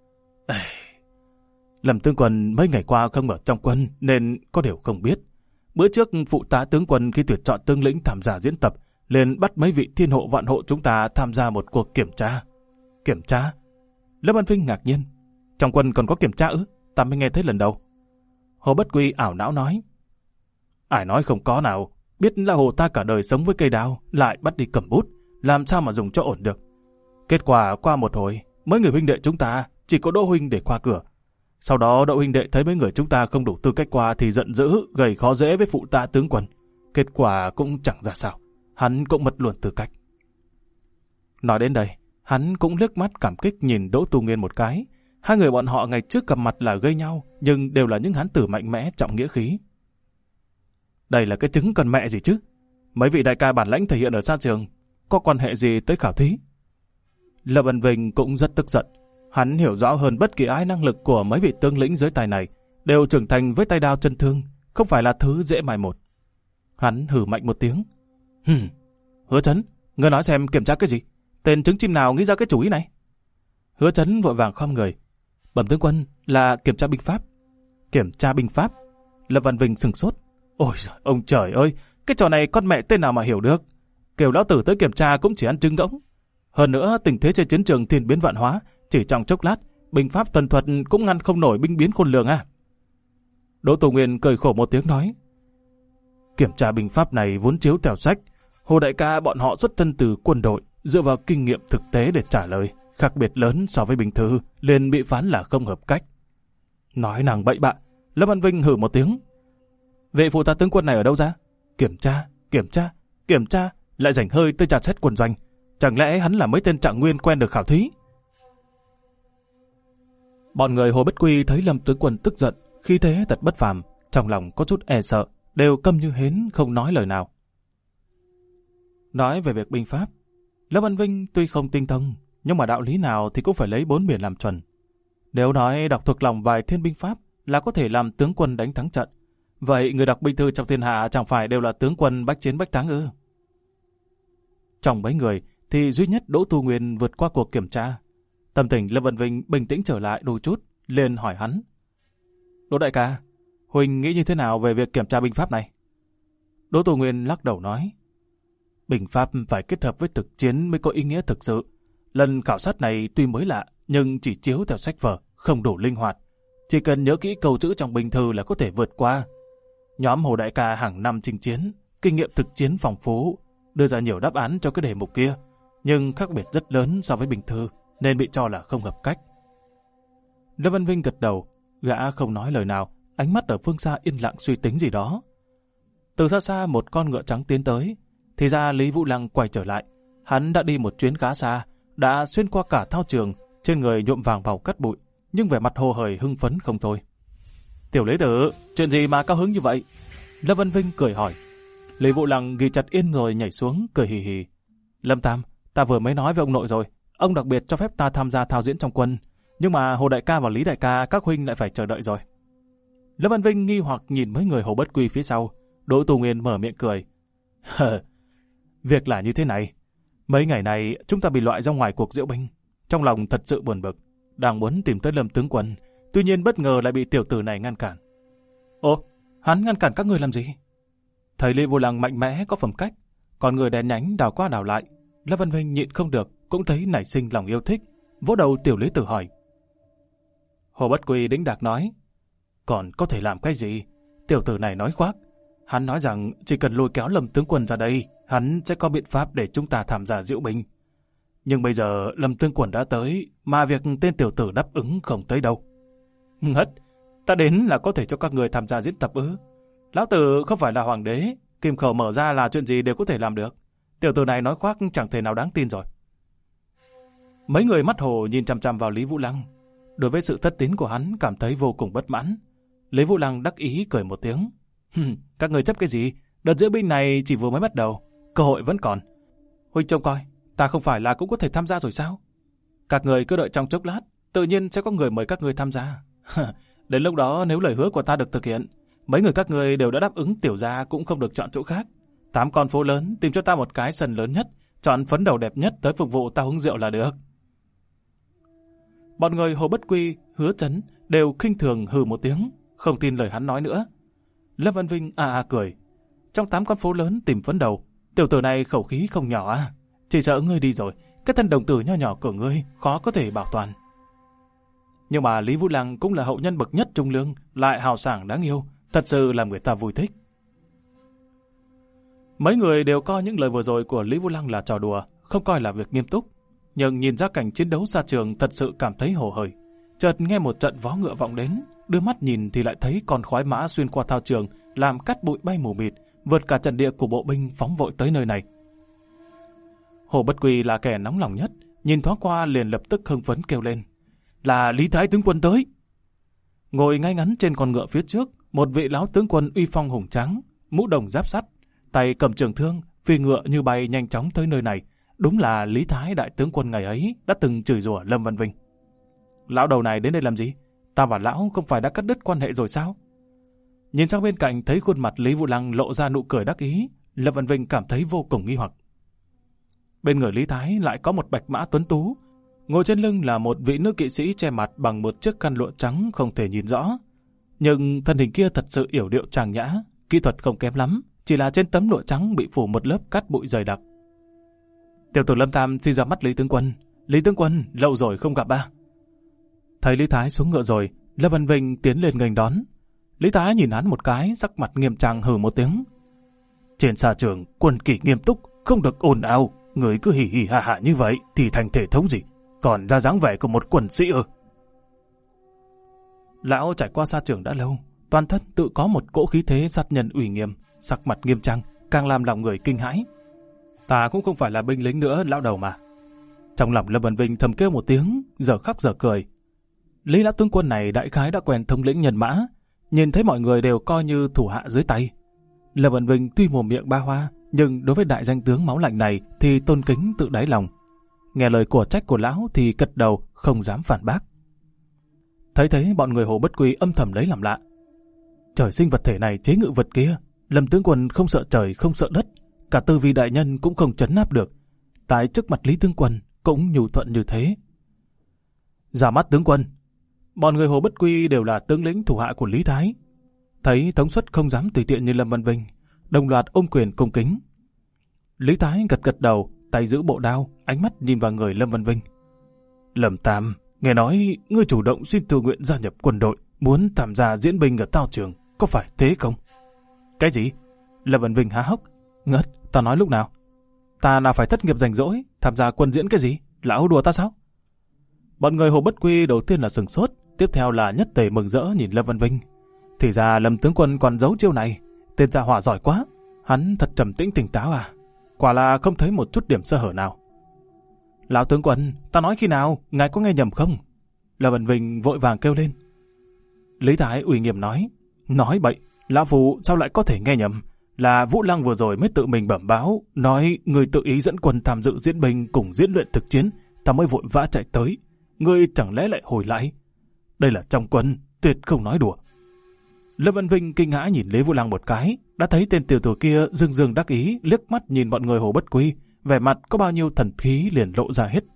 Lâm tướng quân mấy ngày qua không ở trong quân nên có điều không biết. Bữa trước phụ tá tướng quân khi tuyển chọn tướng lĩnh tham gia diễn tập liền bắt mấy vị thiên hộ vạn hộ chúng ta tham gia một cuộc kiểm tra. Kiểm tra? Lâm Văn Vinh ngạc nhiên. Trong quân còn có kiểm tra ư? Ta mới nghe thấy lần đầu. Hồ Bất Quy ảo não nói. Ai nói không có nào. Biết là hồ ta cả đời sống với cây đao, lại bắt đi cầm bút, làm sao mà dùng cho ổn được. Kết quả qua một hồi, mấy người huynh đệ chúng ta chỉ có Đỗ huynh để qua cửa. Sau đó Đỗ huynh đệ thấy mấy người chúng ta không đủ tư cách qua thì giận dữ, gây khó dễ với phụ tá tướng quân. Kết quả cũng chẳng ra sao. Hắn cũng mất luôn tư cách. Nói đến đây, hắn cũng liếc mắt cảm kích nhìn Đỗ Tu Nguyên một cái. Hai người bọn họ ngày trước gặp mặt là gây nhau, nhưng đều là những hán tử mạnh mẽ trọng nghĩa khí. Đây là cái trứng cần mẹ gì chứ? Mấy vị đại ca bản lãnh thể hiện ở xa trường, có quan hệ gì tới khảo thí? Lâm Văn Vinh cũng rất tức giận. Hắn hiểu rõ hơn bất kỳ ai năng lực của mấy vị tướng lĩnh dưới tay này, đều trưởng thành với tay đao chân thương, không phải là thứ dễ mai một. Hắn hừ mạnh một tiếng. Hứa Chấn, ngươi nói xem kiểm tra cái gì? Tên trứng chim nào nghĩ ra cái chủ ý này? Hứa Chấn vội vàng khom người. Bẩm tướng quân, là kiểm tra binh pháp. Kiểm tra binh pháp? Lâm Văn Vinh sừng sốt. Ôi giời, ông trời ơi, cái trò này con mẹ tên nào mà hiểu được. Kêu lão tử tới kiểm tra cũng chỉ ăn trứng ngỗng. Hơn nữa, tình thế trên chiến trường thiên biến vạn hóa, chỉ trong chốc lát, binh pháp tần thuật cũng ngăn không nổi binh biến khôn lường à. Đỗ Tu Nguyên cười khổ một tiếng nói. Kiểm tra binh pháp này vốn chiếu theo sách. Hồ đại ca bọn họ xuất thân từ quân đội, dựa vào kinh nghiệm thực tế để trả lời, khác biệt lớn so với bình thư, liền bị phán là không hợp cách. Nói nàng bậy bạ, Lâm Văn Vinh hử một tiếng. Vị phụ tá tướng quân này ở đâu ra? Kiểm tra, lại rảnh hơi tới tra xét quân doanh. Chẳng lẽ hắn là mấy tên trạng nguyên quen được khảo thí? Bọn người Hồ Bất Quy thấy Lâm tướng quân tức giận, khí thế thật bất phàm, trong lòng có chút e sợ, đều câm như hến không nói lời nào. Nói về việc binh pháp, Lâm Văn Vinh tuy không tinh thông, nhưng mà đạo lý nào thì cũng phải lấy 4 biển làm chuẩn. Nếu nói đọc thuộc lòng vài thiên binh pháp là có thể làm tướng quân đánh thắng trận, vậy người đọc binh thư trong thiên hạ chẳng phải đều là tướng quân bách chiến bách thắng ư? Trong mấy người thì duy nhất Đỗ Tu Nguyên vượt qua cuộc kiểm tra. Tâm tình Lâm Văn Vinh bình tĩnh trở lại đôi chút, liền hỏi hắn. Đỗ đại ca, Huỳnh nghĩ như thế nào về việc kiểm tra binh pháp này? Đỗ Tu Nguyên lắc đầu nói. Binh pháp phải kết hợp với thực chiến mới có ý nghĩa thực sự. Lần khảo sát này tuy mới lạ, nhưng chỉ chiếu theo sách vở, không đủ linh hoạt. Chỉ cần nhớ kỹ câu chữ trong binh thư là có thể vượt qua. Nhóm Hồ đại ca hàng năm chinh chiến, kinh nghiệm thực chiến phong phú, đưa ra nhiều đáp án cho cái đề mục kia, nhưng khác biệt rất lớn so với bình thư, nên bị cho là không hợp cách. Lâm Văn Vinh gật đầu, gã không nói lời nào, ánh mắt ở phương xa yên lặng suy tính gì đó. Từ xa xa một con ngựa trắng tiến tới, thì ra Lý Vũ Lăng quay trở lại. Hắn đã đi một chuyến khá xa, đã xuyên qua cả thao trường, trên người nhuộm vàng vào cắt bụi, nhưng vẻ mặt hồ hởi hưng phấn không thôi. Tiểu Lý Tử, chuyện gì mà cao hứng như vậy? Lâm Văn Vinh cười hỏi. Lý Vũ Lăng ghi chặt yên rồi nhảy xuống, cười hì hì. Lâm Tam, ta vừa mới nói với ông nội rồi, ông đặc biệt cho phép ta tham gia thao diễn trong quân, nhưng mà Hồ đại ca và Lý đại ca các huynh lại phải chờ đợi rồi. Lâm Văn Vinh nghi hoặc nhìn mấy người Hồ Bất Quy phía sau. Đỗ Tu Nguyên mở miệng cười. Việc là như thế này, mấy ngày này chúng ta bị loại ra ngoài cuộc diễu binh, trong lòng thật sự buồn bực, đang muốn tìm tới Lâm tướng quân, tuy nhiên bất ngờ lại bị tiểu tử này ngăn cản. Ồ, hắn ngăn cản các người làm gì? Thấy Lý Vô Lăng mạnh mẽ có phẩm cách, còn người đèn nhánh đảo qua đảo lại, Lâm Văn Vinh nhịn không được, cũng thấy nảy sinh lòng yêu thích, vỗ đầu tiểu Lý Tử hỏi. Hồ Bất Quy đĩnh đạc nói, còn có thể làm cái gì? Tiểu tử này nói khoác. Hắn nói rằng chỉ cần lôi kéo Lâm tướng quân ra đây, hắn sẽ có biện pháp để chúng ta tham gia diễu binh. Nhưng bây giờ Lâm tướng quân đã tới, mà việc tên tiểu tử đáp ứng không tới đâu. Hất, ta đến là có thể cho các người tham gia diễn tập ư? Lão tử không phải là hoàng đế, kim khẩu mở ra là chuyện gì đều có thể làm được. Tiểu tử này nói khoác chẳng thể nào đáng tin rồi. Mấy người mắt hồ nhìn chằm chằm vào Lý Vũ Lăng. Đối với sự thất tín của hắn cảm thấy vô cùng bất mãn. Lý Vũ Lăng đắc ý cười một tiếng. Các người chấp cái gì? Đợt diễu binh này chỉ vừa mới bắt đầu, cơ hội vẫn còn. Huynh trông coi, ta không phải là cũng có thể tham gia rồi sao? Các người cứ đợi trong chốc lát, tự nhiên sẽ có người mời các người tham gia. Đến lúc đó nếu lời hứa của ta được thực hiện, mấy người các người đều đã đáp ứng tiểu gia cũng không được chọn chỗ khác. 8 con phố lớn tìm cho ta một cái sân lớn nhất, chọn phấn đầu đẹp nhất tới phục vụ ta uống rượu là được. Bọn người Hồ Bất Quy, Hứa Chấn đều khinh thường hừ một tiếng, không tin lời hắn nói nữa. Lâm Văn Vinh cười. Trong 8 con phố lớn tìm phấn đầu, tiểu tử này khẩu khí không nhỏ à? Chỉ sợ ngươi đi rồi, cái thân đồng tử nho nhỏ của ngươi khó có thể bảo toàn. Nhưng mà Lý Vũ Lăng cũng là hậu nhân bậc nhất trung lương, lại hào sảng đáng yêu, thật sự làm người ta vui thích. Mấy người đều coi những lời vừa rồi của Lý Vũ Lăng là trò đùa, không coi là việc nghiêm túc. Nhưng nhìn ra cảnh chiến đấu xa trường thật sự cảm thấy hồ hởi. Chợt nghe một trận vó ngựa vọng đến, đưa mắt nhìn thì lại thấy con khoái mã xuyên qua thao trường, làm cát bụi bay mù mịt, vượt cả trận địa của bộ binh phóng vội tới nơi này. Hồ Bất Quy là kẻ nóng lòng nhất, nhìn thoáng qua liền lập tức hưng phấn kêu lên: là Lý Thái tướng quân tới! Ngồi ngay ngắn trên con ngựa phía trước, một vị lão tướng quân uy phong hùng tráng, mũ đồng giáp sắt, tay cầm trường thương, phi ngựa như bay nhanh chóng tới nơi này. Đúng là Lý Thái đại tướng quân ngày ấy đã từng chửi rủa Lâm Văn Vinh. Lão đầu này đến đây làm gì? Ta và lão không phải đã cắt đứt quan hệ rồi sao? Nhìn sang bên cạnh thấy khuôn mặt Lý Vũ Lăng lộ ra nụ cười đắc ý, Lâm Văn Vinh cảm thấy vô cùng nghi hoặc. Bên người Lý Thái lại có một bạch mã tuấn tú, ngồi trên lưng là một vị nữ kỵ sĩ che mặt bằng một chiếc khăn lụa trắng không thể nhìn rõ. Nhưng thân hình kia thật sự yểu điệu trang nhã, kỹ thuật không kém lắm, chỉ là trên tấm lụa trắng bị phủ một lớp cát bụi dày đặc. Tiểu tử Lâm Tam xin ra mắt Lý tướng quân. Lý tướng quân, lâu rồi không gặp à? Thấy Lý Thái xuống ngựa rồi, Lâm Văn Vinh tiến lên nghênh đón. Lý Thái nhìn hắn một cái, sắc mặt nghiêm trang hừ một tiếng. Trên xa trường, quân kỷ nghiêm túc, không được ồn ào. Người cứ hì hì hà hà như vậy thì thành thể thống gì? Còn ra dáng vẻ của một quân sĩ ư? Lão trải qua xa trường đã lâu, toàn thân tự có một cỗ khí thế sát nhân uy nghiêm, sắc mặt nghiêm trang, càng làm lòng người kinh hãi. Ta cũng không phải là binh lính nữa, lão đầu mà. Trong lòng Lâm Văn Vinh thầm kêu một tiếng, giờ khóc giờ cười. Lý lão tướng quân này đại khái đã quen thống lĩnh nhân mã, nhìn thấy mọi người đều coi như thủ hạ dưới tay. Lâm Văn Vinh tuy mồm miệng ba hoa, nhưng đối với đại danh tướng máu lạnh này thì tôn kính tự đáy lòng. Nghe lời của trách của lão thì cật đầu, không dám phản bác. Thấy bọn người Hồ Bất Quy âm thầm lấy làm lạ. Trời sinh vật thể này chế ngự vật kia, Lâm tướng quân không sợ trời không sợ đất, cả tư vi đại nhân cũng không trấn áp được. Tại trước mặt Lý tướng quân cũng nhu thuận như thế. Ra mắt tướng quân. Bọn người Hồ Bất Quy đều là tướng lĩnh thủ hạ của Lý Thái. Thấy thống suất không dám tùy tiện như Lâm Văn Vinh, đồng loạt ôm quyền cung kính. Lý Thái gật đầu, tay giữ bộ đao, ánh mắt nhìn vào người Lâm Văn Vinh. Lâm Tam, nghe nói ngươi chủ động xin tự nguyện gia nhập quân đội, muốn tham gia diễn binh ở Tao Trường, có phải thế không? Cái gì? Lâm Văn Vinh há hốc. Ngất, ta nói lúc nào? Ta nào phải thất nghiệp rảnh rỗi, tham gia quân diễn cái gì? Lão đùa ta sao? Bọn người Hồ Bất Quy đầu tiên là sừng sốt, tiếp theo là nhất tề mừng rỡ nhìn Lâm Văn Vinh. Thì ra Lâm tướng quân còn giấu chiêu này, tên gia hỏa giỏi quá. Hắn thật trầm tĩnh tỉnh táo à? Quả là không thấy một chút điểm sơ hở nào. Lão tướng quân, ta nói khi nào, ngài có nghe nhầm không? Lâm Văn Vinh vội vàng kêu lên. Lý Thái uy nghiêm nói bậy, lão phụ sao lại có thể nghe nhầm? Là Vũ Lăng vừa rồi mới tự mình bẩm báo, nói người tự ý dẫn quân tham dự diễn binh cùng diễn luyện thực chiến, ta mới vội vã chạy tới. Ngươi chẳng lẽ lại hồi lại? Đây là trong quân, tuyệt không nói đùa. Lâm Văn Vinh kinh hãi nhìn Lý Vũ Lăng một cái, đã thấy tên tiểu tử kia dương dương đắc ý, liếc mắt nhìn bọn người Hồ Bất Quy, vẻ mặt có bao nhiêu thần khí liền lộ ra hết.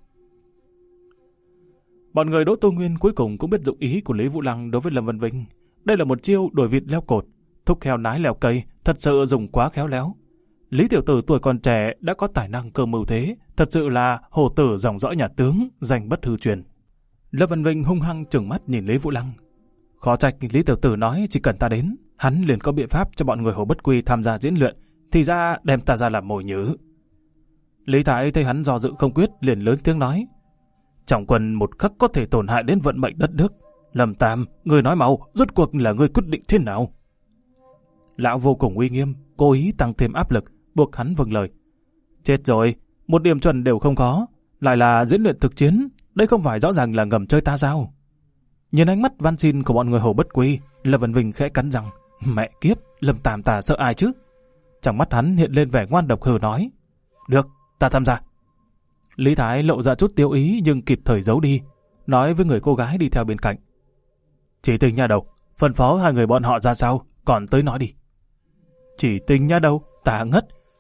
Bọn người Đỗ Tô Nguyên cuối cùng cũng biết dụng ý của Lý Vũ Lăng đối với Lâm Văn Vinh. Đây là một chiêu đuổi vịt leo cột, thúc heo nái leo cây, thật sự dùng quá khéo léo. Lý tiểu tử tuổi còn trẻ đã có tài năng cơ mưu thế, thật sự là hồ tử dòng dõi nhà tướng, danh bất hư truyền. Lâm Văn Vinh hung hăng trừng mắt nhìn Lý Vũ Lăng. Khó trách Lý tiểu tử nói chỉ cần ta đến, hắn liền có biện pháp cho bọn người Hồ Bất Quy tham gia diễn luyện, thì ra đem ta ra làm mồi nhử. Lý Thái thấy hắn do dự không quyết, liền lớn tiếng nói: trong quân một khắc có thể tổn hại đến vận mệnh đất nước. Lâm Tam, người nói mau, rốt cuộc là người quyết định thế nào? Lão vô cùng uy nghiêm, cố ý tăng thêm áp lực, buộc hắn vâng lời. Chết rồi, một điểm chuẩn đều không có, lại là diễn luyện thực chiến, đây không phải rõ ràng là ngầm chơi ta sao? Nhìn ánh mắt van xin của bọn người Hồ Bất Quy, Lâm Văn Vinh khẽ cắn răng, mẹ kiếp, Lâm Tam ta sợ ai chứ? Trong mắt hắn hiện lên vẻ ngoan độc hừ nói: được, ta tham gia. Lý Thái lộ ra chút tiêu ý nhưng kịp thời giấu đi, nói với người cô gái đi theo bên cạnh: Chỉ Tình nha đầu, phân phó hai người bọn họ ra sao, còn tới nói đi. Chỉ Tình nha đầu, ta ngất,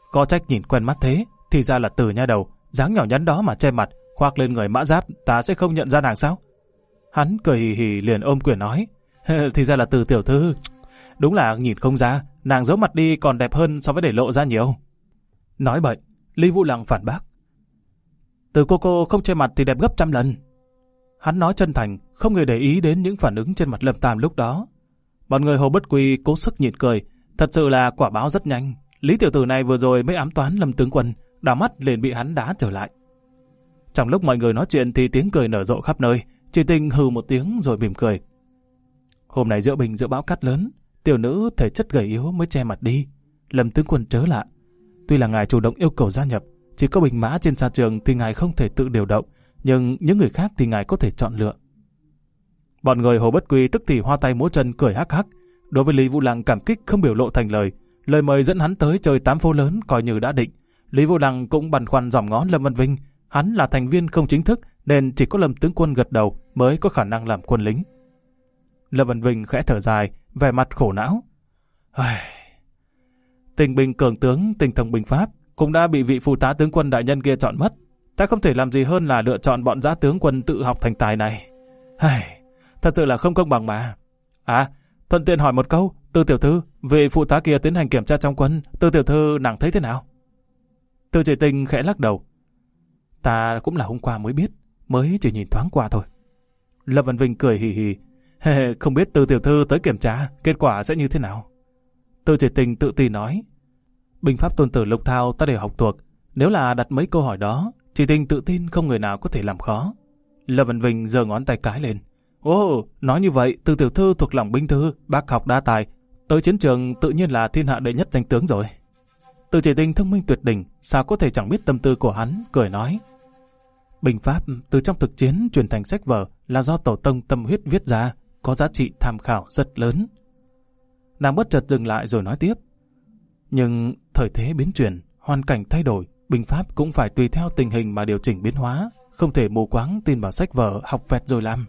Có trách nhìn quen mắt thế, thì ra là Từ nha đầu, dáng nhỏ nhắn đó mà che mặt, khoác lên người mã giáp, ta sẽ không nhận ra nàng sao? Hắn cười hì hì liền ôm quyền nói, thì ra là Từ tiểu thư. Đúng là nhìn không ra, nàng giấu mặt đi còn đẹp hơn so với để lộ ra nhiều. Nói bậy, Lý Vũ Lăng phản bác. Từ cô không che mặt thì đẹp gấp trăm lần. Hắn nói chân thành, không hề để ý đến những phản ứng trên mặt Lâm Tam lúc đó. Bọn người Hồ Bất Quy cố sức nhịn cười, thật sự là quả báo rất nhanh. Lý tiểu tử này vừa rồi mới ám toán Lâm tướng quân, đảo mắt liền bị hắn đá trở lại. Trong lúc mọi người nói chuyện thì tiếng cười nở rộ khắp nơi, Chỉ Tình hừ một tiếng rồi mỉm cười. Hôm nay giữa bình giữa bão cát lớn, tiểu nữ thể chất gầy yếu mới che mặt đi. Lâm tướng quân chớ lạ. Tuy là ngài chủ động yêu cầu gia nhập, chỉ có binh mã trên xa trường thì ngài không thể tự điều động, nhưng những người khác thì ngài có thể chọn lựa. Bọn người Hồ Bất Quy tức thì hoa tay múa chân cười hắc hắc. Đối với Lý Vũ Lăng cảm kích không biểu lộ thành lời, lời mời dẫn hắn tới chơi 8 phố lớn coi như đã định. Lý Vũ Lăng cũng băn khoăn dòm ngó Lâm Văn Vinh, hắn là thành viên không chính thức nên chỉ có Lâm tướng quân gật đầu mới có khả năng làm quân lính. Lâm Văn Vinh khẽ thở dài, vẻ mặt khổ não. Tình binh cường tướng, tình thông binh pháp cũng đã bị vị phụ tá tướng quân đại nhân kia chọn mất. Ta không thể làm gì hơn là lựa chọn bọn giã tướng quân tự học thành tài này. Thật sự là không công bằng mà. Thuận tiện hỏi một câu, Từ tiểu thư, vị phụ tá kia tiến hành kiểm tra trong quân, Từ tiểu thư nàng thấy thế nào? Từ Chỉ Tình khẽ lắc đầu. Ta cũng là hôm qua mới biết, mới chỉ nhìn thoáng qua thôi. Lâm Văn Vinh cười hì hì. Không biết Từ tiểu thư tới kiểm tra, kết quả sẽ như thế nào? Từ Chỉ Tình tự tin nói. Binh pháp Tôn Tử Lục Thao ta đều học thuộc, nếu là đặt mấy câu hỏi đó, Chỉ Tình tự tin không người nào có thể làm khó. Lâm Văn Vinh giơ ngón tay cái lên. Nói như vậy, Từ tiểu thư thuộc lòng binh thư, bác học đa tài, tới chiến trường tự nhiên là thiên hạ đệ nhất danh tướng rồi. Từ Chỉ Tình thông minh tuyệt đỉnh, sao có thể chẳng biết tâm tư của hắn, cười nói. Binh pháp từ trong thực chiến truyền thành sách vở là do tổ tông tâm huyết viết ra, có giá trị tham khảo rất lớn. Nàng bất chợt dừng lại rồi nói tiếp. Nhưng thời thế biến chuyển, hoàn cảnh thay đổi, binh pháp cũng phải tùy theo tình hình mà điều chỉnh biến hóa, không thể mù quáng tin vào sách vở học vẹt rồi làm.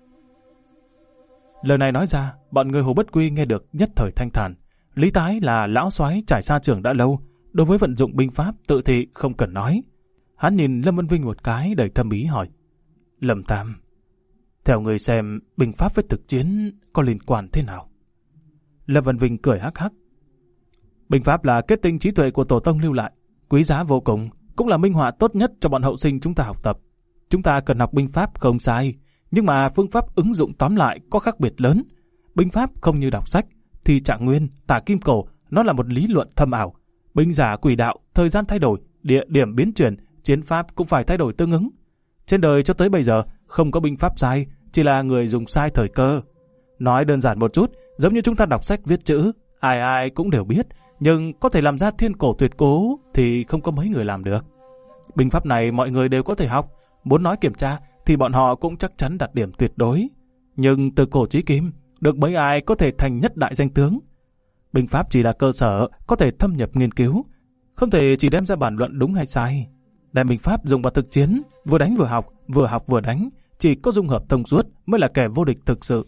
Lời này nói ra, bọn người Hồ Bất Quy nghe được nhất thời thanh thản. Lý Tái là lão soái trải xa trường đã lâu, đối với vận dụng binh pháp tự thị không cần nói. Hắn nhìn Lâm Văn Vinh một cái đầy thâm ý hỏi. Lâm Tam, theo người xem binh pháp với thực chiến có liên quan thế nào? Lâm Văn Vinh cười hắc hắc. Binh pháp là kết tinh trí tuệ của tổ tông lưu lại, quý giá vô cùng, cũng là minh họa tốt nhất cho bọn hậu sinh chúng ta học tập. Chúng ta cần học binh pháp không sai, nhưng mà phương pháp ứng dụng tóm lại có khác biệt lớn. Binh pháp không như đọc sách, thì Trạng Nguyên, Tả Kim Cổ, nó là một lý luận thâm ảo. Binh giả quỷ đạo, thời gian thay đổi, địa điểm biến chuyển, chiến pháp cũng phải thay đổi tương ứng. Trên đời cho tới bây giờ không có binh pháp sai, chỉ là người dùng sai thời cơ. Nói đơn giản một chút, giống như chúng ta đọc sách viết chữ, ai ai cũng đều biết, nhưng có thể làm ra thiên cổ tuyệt cố thì không có mấy người làm được. Binh pháp này mọi người đều có thể học, muốn nói kiểm tra thì bọn họ cũng chắc chắn đạt điểm tuyệt đối. Nhưng từ cổ chí kim, được mấy ai có thể thành nhất đại danh tướng. Binh pháp chỉ là cơ sở, có thể thâm nhập nghiên cứu, không thể chỉ đem ra bản luận đúng hay sai. Đại binh pháp dùng vào thực chiến, vừa đánh vừa học vừa đánh, chỉ có dung hợp thông suốt mới là kẻ vô địch thực sự.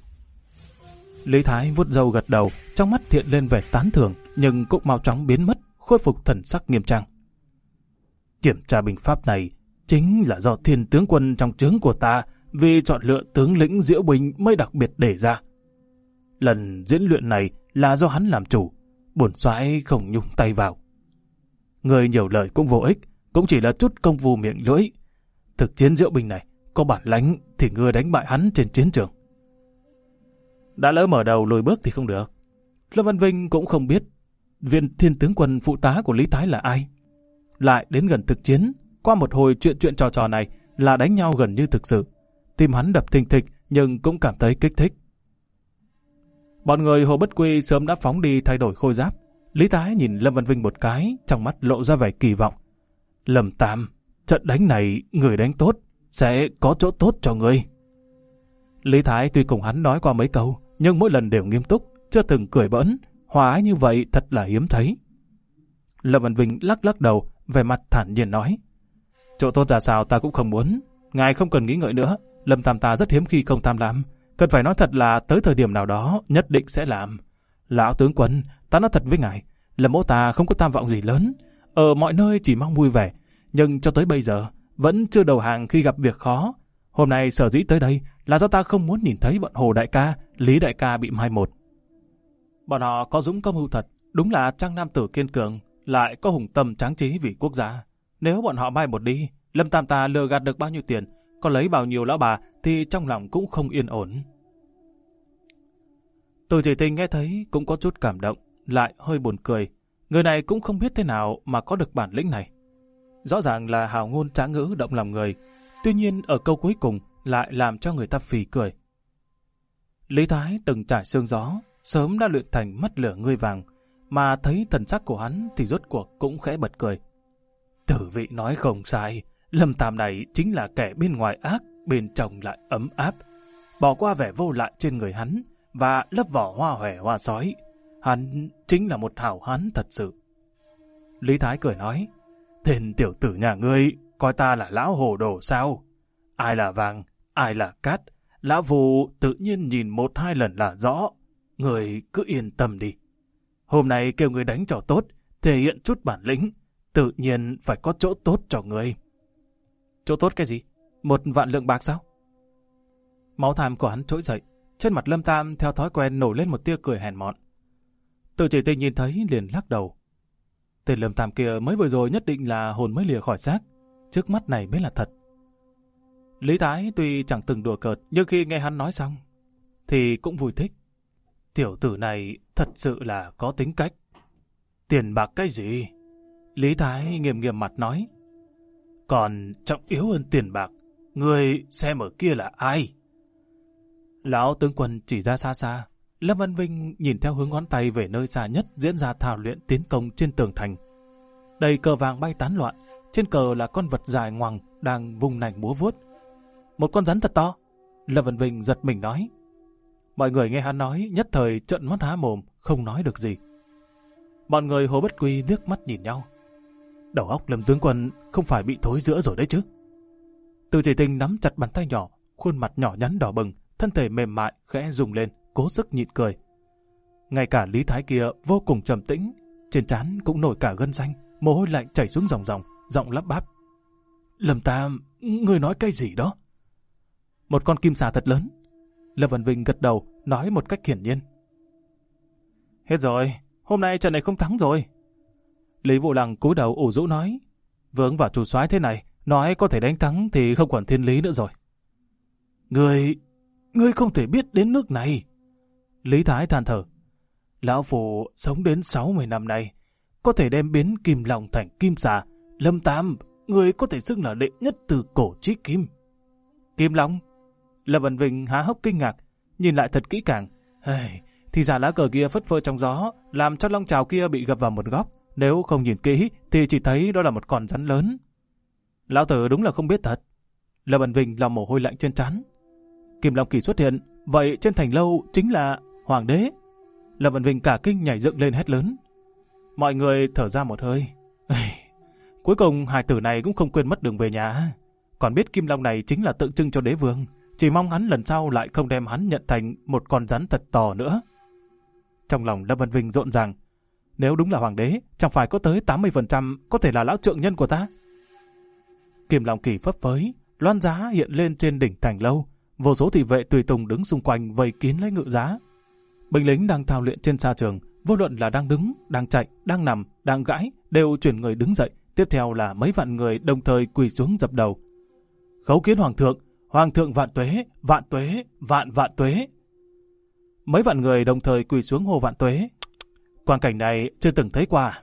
Lý Thái vuốt râu gật đầu, trong mắt hiện lên vẻ tán thưởng, nhưng cũng mau chóng biến mất, khôi phục thần sắc nghiêm trang. Kiểm tra binh pháp này chính là do Thiên tướng quân trong trướng của ta vì chọn lựa tướng lĩnh diễu binh mới đặc biệt đề ra. Lần diễn luyện này là do hắn làm chủ, bổn soái không nhúng tay vào. Người nhiều lời cũng vô ích, cũng chỉ là chút công phu miệng lưỡi. Thực chiến diễu binh này, có bản lãnh thì ngươi đánh bại hắn trên chiến trường. Đã lỡ mở đầu lùi bước thì không được. Lâm Văn Vinh cũng không biết viên Thiên tướng quân phụ tá của Lý Thái là ai. Lại đến gần thực chiến, qua một hồi chuyện trò này là đánh nhau gần như thực sự. Tim hắn đập thình thịch nhưng cũng cảm thấy kích thích. Bọn người Hồ Bất Quy sớm đã phóng đi thay đổi khôi giáp. Lý Thái nhìn Lâm Văn Vinh một cái, trong mắt lộ ra vẻ kỳ vọng. Lâm Tam, trận đánh này người đánh tốt, sẽ có chỗ tốt cho người. Lý Thái tuy cùng hắn nói qua mấy câu, nhưng mỗi lần đều nghiêm túc, chưa từng cười bỡn, hòa ái như vậy thật là hiếm thấy. Lâm Văn Vinh lắc đầu, vẻ mặt thản nhiên nói. Chỗ tốt ra sao ta cũng không muốn, ngài không cần nghĩ ngợi nữa, Lâm Tam ta rất hiếm khi không tham lam, cần phải nói thật là tới thời điểm nào đó nhất định sẽ làm. Lão tướng quân, ta nói thật với ngài, Lâm mỗ ta không có tham vọng gì lớn, ở mọi nơi chỉ mong vui vẻ, nhưng cho tới bây giờ vẫn chưa đầu hàng khi gặp việc khó. Hôm nay sở dĩ tới đây là do ta không muốn nhìn thấy bọn Hồ đại ca, Lý đại ca bị mai một. Bọn họ có dũng có mưu thật, đúng là trang nam tử kiên cường, lại có hùng tâm tráng trí vì quốc gia. Nếu bọn họ mai một đi, Lâm Tam ta lừa gạt được bao nhiêu tiền, có lấy bao nhiêu lão bà thì trong lòng cũng không yên ổn. Từ Chỉ Tinh nghe thấy cũng có chút cảm động, lại hơi buồn cười. Người này cũng không biết thế nào mà có được bản lĩnh này. Rõ ràng là hào ngôn tráng ngữ động lòng người, tuy nhiên ở câu cuối cùng lại làm cho người ta phì cười. Lý Thái từng trải sương gió, sớm đã luyện thành mắt lửa ngươi vàng, mà thấy thần sắc của hắn thì rốt cuộc cũng khẽ bật cười. Tử vị nói không sai, Lâm Tam này chính là kẻ bên ngoài ác, bên trong lại ấm áp. Bỏ qua vẻ vô lại trên người hắn và lấp vỏ hoa hòe hoa sói, hắn chính là một hảo hán thật sự. Lý Thái cười nói, tên tiểu tử nhà ngươi coi ta là lão hồ đồ sao? Ai là vàng, ai là cát, lão phù tự nhiên nhìn 1-2 lần là rõ. Người cứ yên tâm đi. Hôm nay kêu người đánh trò tốt, thể hiện chút bản lĩnh, tự nhiên phải có chỗ tốt cho người. Chỗ tốt cái gì? 1 vạn lượng bạc sao? Máu tham của hắn trỗi dậy, trên mặt Lâm Tam theo thói quen nổi lên một tia cười hèn mọn. Từ Chỉ Tinh nhìn thấy liền lắc đầu. Tên Lâm Tam kia mới vừa rồi nhất định là hồn mới lìa khỏi xác, trước mắt này mới là thật. Lý Thái tuy chẳng từng đùa cợt, nhưng khi nghe hắn nói xong thì cũng vui thích. Tiểu tử này thật sự là có tính cách. Tiền bạc cái gì? Lý Thái nghiêm nghiêm mặt nói. Còn trọng yếu hơn tiền bạc, người xem ở kia là ai? Lão tướng quân chỉ ra xa xa. Lâm Văn Vinh nhìn theo hướng ngón tay về nơi xa nhất diễn ra thảo luyện tiến công trên tường thành. Đầy cờ vàng bay tán loạn, trên cờ là con vật dài ngoằng đang vung nành múa vuốt. Một con rắn thật to. Lâm Văn Vinh giật mình nói. Mọi người nghe hắn nói nhất thời trợn mắt há mồm, không nói được gì. Mọi người Hồ Bất Quy liếc mắt nhìn nhau. Đầu óc Lâm tướng quân không phải bị thối rữa rồi đấy chứ? Từ Chỉ Tinh nắm chặt bàn tay nhỏ, khuôn mặt nhỏ nhắn đỏ bừng, thân thể mềm mại khẽ rung lên, cố sức nhịn cười. Ngay cả Lý Thái kia vô cùng trầm tĩnh, trên trán cũng nổi cả gân xanh, mồ hôi lạnh chảy xuống ròng ròng, giọng lắp bắp. Lâm Tam, ngươi nói cái gì đó? Một con kim xà thật lớn. Lâm Văn Vinh gật đầu, nói một cách hiển nhiên. Hết rồi, hôm nay trận này không thắng rồi. Lý Vũ Lăng cúi đầu ủ rũ nói. Vướng vào chủ soái thế này, nói có thể đánh thắng thì không còn thiên lý nữa rồi. Ngươi không thể biết đến nước này. Lý Thái than thở. Lão Phù sống đến 60 năm nay, có thể đem biến kim long thành kim xà. Lâm Tam, ngươi có thể xưng là đệ nhất từ cổ chí kim. Kim long? Lâm Văn Vinh há hốc kinh ngạc, nhìn lại thật kỹ càng. Thì ra lá cờ kia phất phơ trong gió, làm cho long trào kia bị gập vào một góc. Nếu không nhìn kỹ thì chỉ thấy đó là một con rắn lớn. Lão tử đúng là không biết thật. Lâm Văn Vinh lau mồ hôi lạnh trên trán. Kim Long Kỳ xuất hiện, vậy trên thành lâu chính là hoàng đế. Lâm Văn Vinh cả kinh nhảy dựng lên hét lớn. Mọi người thở ra một hơi. Cuối cùng hài tử này cũng không quên mất đường về nhà. Còn biết Kim Long này chính là tượng trưng cho đế vương, chỉ mong hắn lần sau lại không đem hắn nhận thành một con rắn thật to nữa. Trong lòng Lâm Văn Vinh rộn ràng. Nếu đúng là hoàng đế, chẳng phải có tới 80% có thể là lão trượng nhân của ta? Kim Long Kỳ phấp phới, loan giá hiện lên trên đỉnh thành lâu. Vô số thị vệ tùy tùng đứng xung quanh vây kín lấy ngự giá. Binh lính đang thao luyện trên sa trường, vô luận là đang đứng, đang chạy, đang nằm, đang gãi, đều chuyển người đứng dậy. Tiếp theo là mấy vạn người đồng thời quỳ xuống dập đầu. Khấu kiến hoàng thượng vạn tuế, vạn tuế, vạn vạn tuế. Mấy vạn người đồng thời quỳ xuống hô vạn tuế. Quang cảnh này chưa từng thấy qua.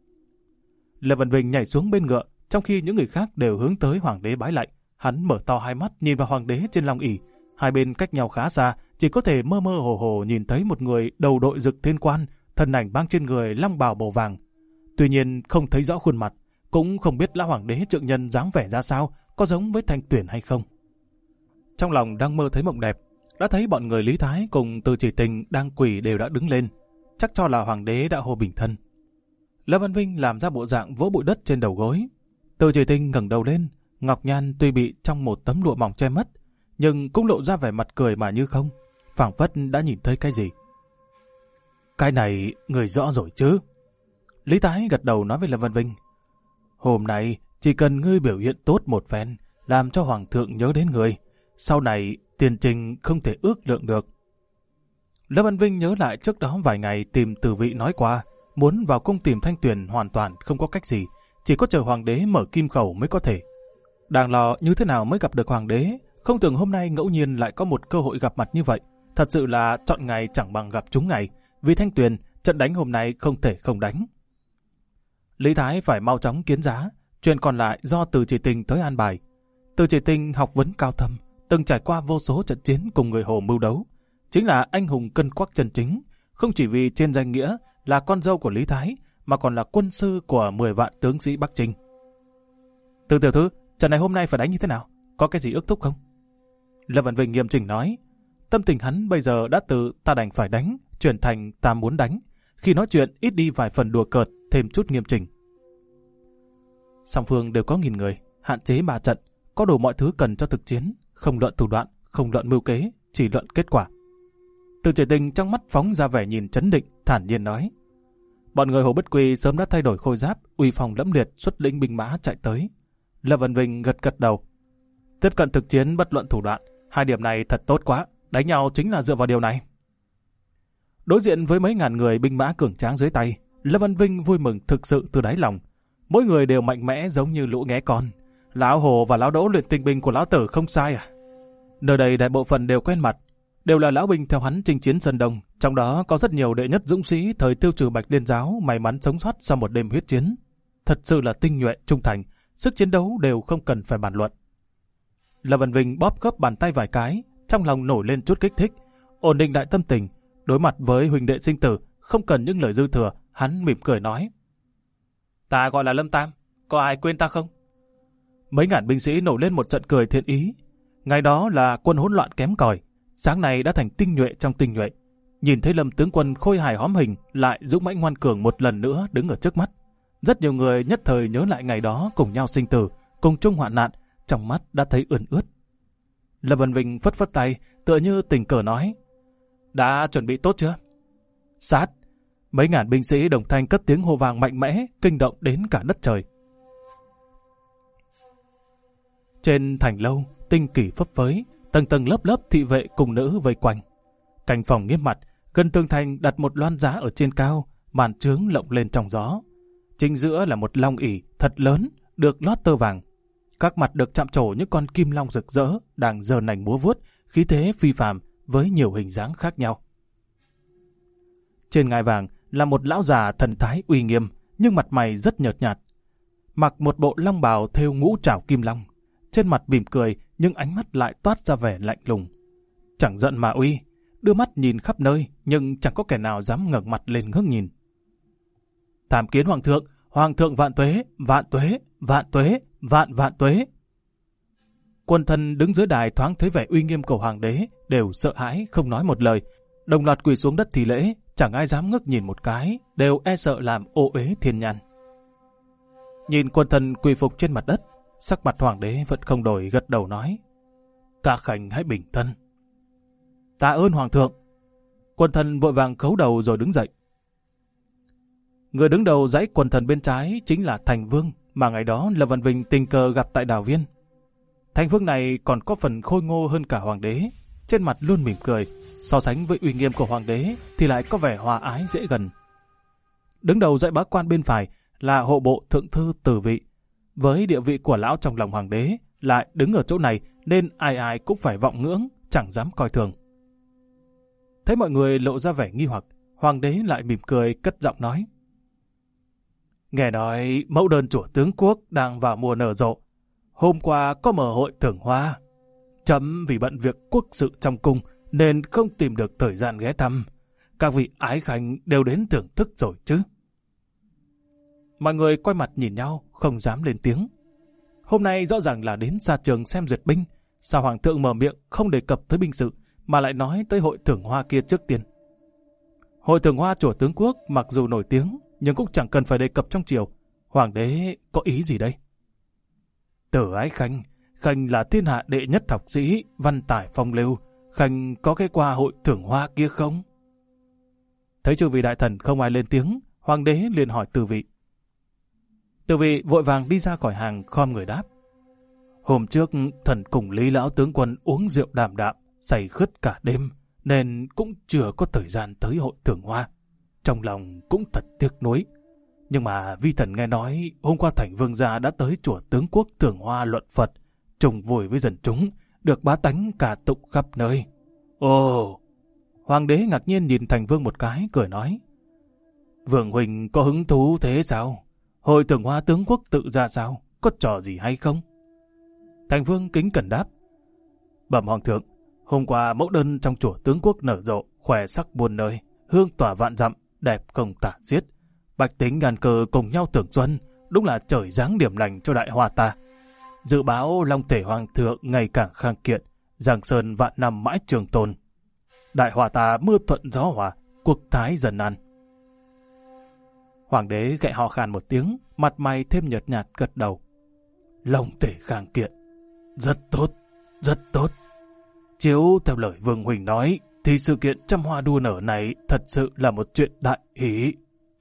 Lê Văn Vinh nhảy xuống bên ngựa, trong khi những người khác đều hướng tới hoàng đế bái lạy. Hắn mở to hai mắt nhìn vào hoàng đế trên long ỷ, hai bên cách nhau khá xa, chỉ có thể mơ mơ hồ hồ nhìn thấy một người đầu đội rực thiên quan, thân ảnh mang trên người long bào màu vàng. Tuy nhiên không thấy rõ khuôn mặt, cũng không biết lão hoàng đế trượng nhân dáng vẻ ra sao, có giống với Thanh Tuyển hay không. Trong lòng đang mơ thấy mộng đẹp, đã thấy bọn người Lý Thái cùng Từ Chỉ Tình đang quỳ đều đã đứng lên, chắc cho là hoàng đế đã hô bình thân. Lâm Văn Vinh làm ra bộ dạng vỗ bụi đất trên đầu gối. Từ Chỉ Tình ngẩng đầu lên, ngọc nhan tuy bị trong một tấm lụa mỏng che mất, nhưng cũng lộ ra vẻ mặt cười mà như không, phảng phất đã nhìn thấy cái gì. Cái này người rõ rồi chứ? Lý Thái gật đầu nói với Lâm Văn Vinh. Hôm nay chỉ cần ngươi biểu hiện tốt một phen, làm cho hoàng thượng nhớ đến ngươi, sau này tiền trình không thể ước lượng được. Lâm Văn Vinh nhớ lại trước đó vài ngày tìm Từ Vị nói qua, muốn vào cung tìm Thanh Tuyền hoàn toàn không có cách gì, chỉ có chờ hoàng đế mở kim khẩu mới có thể. Đang lo như thế nào mới gặp được hoàng đế, không tưởng hôm nay ngẫu nhiên lại có một cơ hội gặp mặt như vậy. Thật sự là chọn ngày chẳng bằng gặp trúng ngày, vì Thanh Tuyền, trận đánh hôm nay không thể không đánh. Lý Thái phải mau chóng kiến giá, chuyện còn lại do Từ Chỉ Tình tới an bài. Từ Chỉ Tình học vấn cao thâm, từng trải qua vô số trận chiến cùng người Hồ mưu đấu, chính là anh hùng cân quắc chân chính, không chỉ vì trên danh nghĩa là con dâu của Lý Thái, mà còn là quân sư của 10 vạn tướng sĩ Bắc Trinh. Từ tiểu thư, trận này hôm nay phải đánh như thế nào? Có cái gì ước thúc không? Lâm Văn Vinh nghiêm chỉnh nói. Tâm tình hắn bây giờ đã từ ta đành phải đánh, chuyển thành ta muốn đánh. Khi nói chuyện ít đi vài phần đùa cợt, thêm chút nghiêm chỉnh. Song phương đều có 1000 người, hạn chế 3 trận, có đủ mọi thứ cần cho thực chiến, không luận thủ đoạn, không luận mưu kế, chỉ luận kết quả. Từ Chỉ Tình trong mắt phóng ra vẻ nhìn trấn định, thản nhiên nói. Bọn người Hồ Bất Quy sớm đã thay đổi khôi giáp, uy phong lẫm liệt xuất lĩnh binh mã chạy tới. Lâm Văn Vinh gật gật đầu. Tiếp cận thực chiến bất luận thủ đoạn, hai điểm này thật tốt quá, đánh nhau chính là dựa vào điều này. Đối diện với mấy ngàn người binh mã cường tráng dưới tay, Lâm Văn Vinh vui mừng thực sự từ đáy lòng. Mỗi người đều mạnh mẽ giống như lũ nghé con. Lão Hồ và lão Đỗ luyện tinh binh của lão tử không sai à? Nơi đây đại bộ phận đều quen mặt, đều là lão binh theo hắn chinh chiến Sơn Đông, trong đó có rất nhiều đệ nhất dũng sĩ thời tiêu trừ Bạch Liên giáo may mắn sống sót sau một đêm huyết chiến. Thật sự là tinh nhuệ, trung thành, sức chiến đấu đều không cần phải bàn luận. Lâm Văn Vinh bóp gấp bàn tay vài cái, trong lòng nổi lên chút kích thích, ổn định đại tâm tình. Đối mặt với huynh đệ sinh tử, không cần những lời dư thừa, hắn mỉm cười nói. Ta gọi là Lâm Tam, có ai quên ta không? Mấy ngàn binh sĩ nổi lên một trận cười thiện ý. Ngày đó là quân hỗn loạn kém cỏi, sáng nay đã thành tinh nhuệ trong tinh nhuệ. Nhìn thấy Lâm tướng quân khôi hài hóm hình, lại dũng mãnh ngoan cường một lần nữa đứng ở trước mắt. Rất nhiều người nhất thời nhớ lại ngày đó cùng nhau sinh tử, cùng chung hoạn nạn, trong mắt đã thấy ươn ướt. Lâm Văn Vinh phất phất tay, tựa như tình cờ nói. Đã chuẩn bị tốt chưa? Sát! Mấy ngàn binh sĩ đồng thanh cất tiếng hô vang mạnh mẽ, kinh động đến cả đất trời. Trên thành lâu, tinh kỳ phấp phới, tầng tầng lớp lớp thị vệ cùng nữ vây quanh. Canh phòng nghiêm mặt, gần tường thành đặt một loan giá ở trên cao, màn trướng lộng lên trong gió. Chính giữa là một long ỷ thật lớn, được lót tơ vàng. Các mặt được chạm trổ những con kim long rực rỡ, đang giơ nành múa vuốt, khí thế phi phàm với nhiều hình dáng khác nhau. Trên ngai vàng là một lão già thần thái uy nghiêm, nhưng mặt mày rất nhợt nhạt. Mặc một bộ long bào thêu ngũ trảo kim long, trên mặt mỉm cười nhưng ánh mắt lại toát ra vẻ lạnh lùng. Chẳng giận mà uy, đưa mắt nhìn khắp nơi nhưng chẳng có kẻ nào dám ngẩng mặt lên ngước nhìn. Tham kiến hoàng thượng vạn tuế, vạn tuế, vạn tuế, vạn vạn tuế. Quân thần đứng dưới đài thoáng thấy vẻ uy nghiêm của hoàng đế, đều sợ hãi không nói một lời, đồng loạt quỳ xuống đất thì lễ, chẳng ai dám ngước nhìn một cái, đều e sợ làm ô uế thiên nhàn. Nhìn quân thần quỳ phục trên mặt đất, sắc mặt hoàng đế vẫn không đổi, gật đầu nói. Cả khanh hãy bình thân. Tạ ơn hoàng thượng. Quân thần vội vàng khấu đầu rồi đứng dậy. Người đứng đầu dãy quần thần bên trái chính là Thành Vương mà ngày đó Lâm Văn Vinh tình cờ gặp tại Đào Viên. Thành Vương này còn có phần khôi ngô hơn cả hoàng đế, trên mặt luôn mỉm cười, so sánh với uy nghiêm của hoàng đế thì lại có vẻ hòa ái dễ gần. Đứng đầu dãy bá quan bên phải là hộ bộ thượng thư Từ Vị. Với địa vị của lão trong lòng hoàng đế, lại đứng ở chỗ này nên ai ai cũng phải vọng ngưỡng, chẳng dám coi thường. Thấy mọi người lộ ra vẻ nghi hoặc, hoàng đế lại mỉm cười cất giọng nói. Nghe nói mẫu đơn chùa tướng quốc đang vào mùa nở rộ. Hôm qua có mở hội thưởng hoa. Chấm vì bận việc quốc sự trong cung nên không tìm được thời gian ghé thăm. Các vị ái khanh đều đến thưởng thức rồi chứ. Mọi người quay mặt nhìn nhau, không dám lên tiếng. Hôm nay rõ ràng là đến xa trường xem duyệt binh. Sao hoàng thượng mở miệng không đề cập tới binh sự mà lại nói tới hội thưởng hoa kia trước tiên. Hội thưởng hoa chùa tướng quốc mặc dù nổi tiếng nhưng cũng chẳng cần phải đề cập trong triều. Hoàng đế có ý gì đây? Tử ái khanh, khanh là thiên hạ đệ nhất học sĩ, văn tải phong lưu. Khanh có cái qua hội thưởng hoa kia không? Thấy chư vị đại thần không ai lên tiếng, hoàng đế liền hỏi Từ Vị. Từ vị vội vàng đi ra khỏi hàng khom người đáp. Hôm trước thần cùng Lý lão tướng quân uống rượu đàm đạm, say khướt cả đêm, nên cũng chưa có thời gian tới hội Thưởng Hoa. Trong lòng cũng thật tiếc nuối. Nhưng mà vi thần nghe nói hôm qua Thành Vương gia đã tới chùa Tướng Quốc Thưởng Hoa luận Phật, trùng vui với dân chúng, được bá tánh cả tụng khắp nơi. Ồ! Hoàng đế ngạc nhiên nhìn Thành Vương một cái, cười nói. Vương huynh có hứng thú thế sao? Hội Thưởng Hoa Tướng Quốc tự ra sao? Có trò gì hay không? Thành Vương kính cẩn đáp. Bẩm Hoàng thượng, hôm qua mẫu đơn trong chùa Tướng Quốc nở rộ, khỏe sắc muôn nơi, hương tỏa vạn dặm, đẹp không tả xiết. Bạch tính ngàn cờ cùng nhau thưởng xuân, đúng là trời giáng điểm lành cho đại hoa ta. Dự báo long thể hoàng thượng ngày càng khang kiện, Giang Sơn vạn năm mãi trường tồn. Đại hoa ta mưa thuận gió hòa, quốc thái dần an. Hoàng đế gậy ho khan một tiếng, mặt mày thêm nhợt nhạt gật đầu. Long thể khang kiện, rất tốt, rất tốt. Chiếu theo lời Vương huynh nói, thì sự kiện trăm hoa đua nở này thật sự là một chuyện đại hỷ.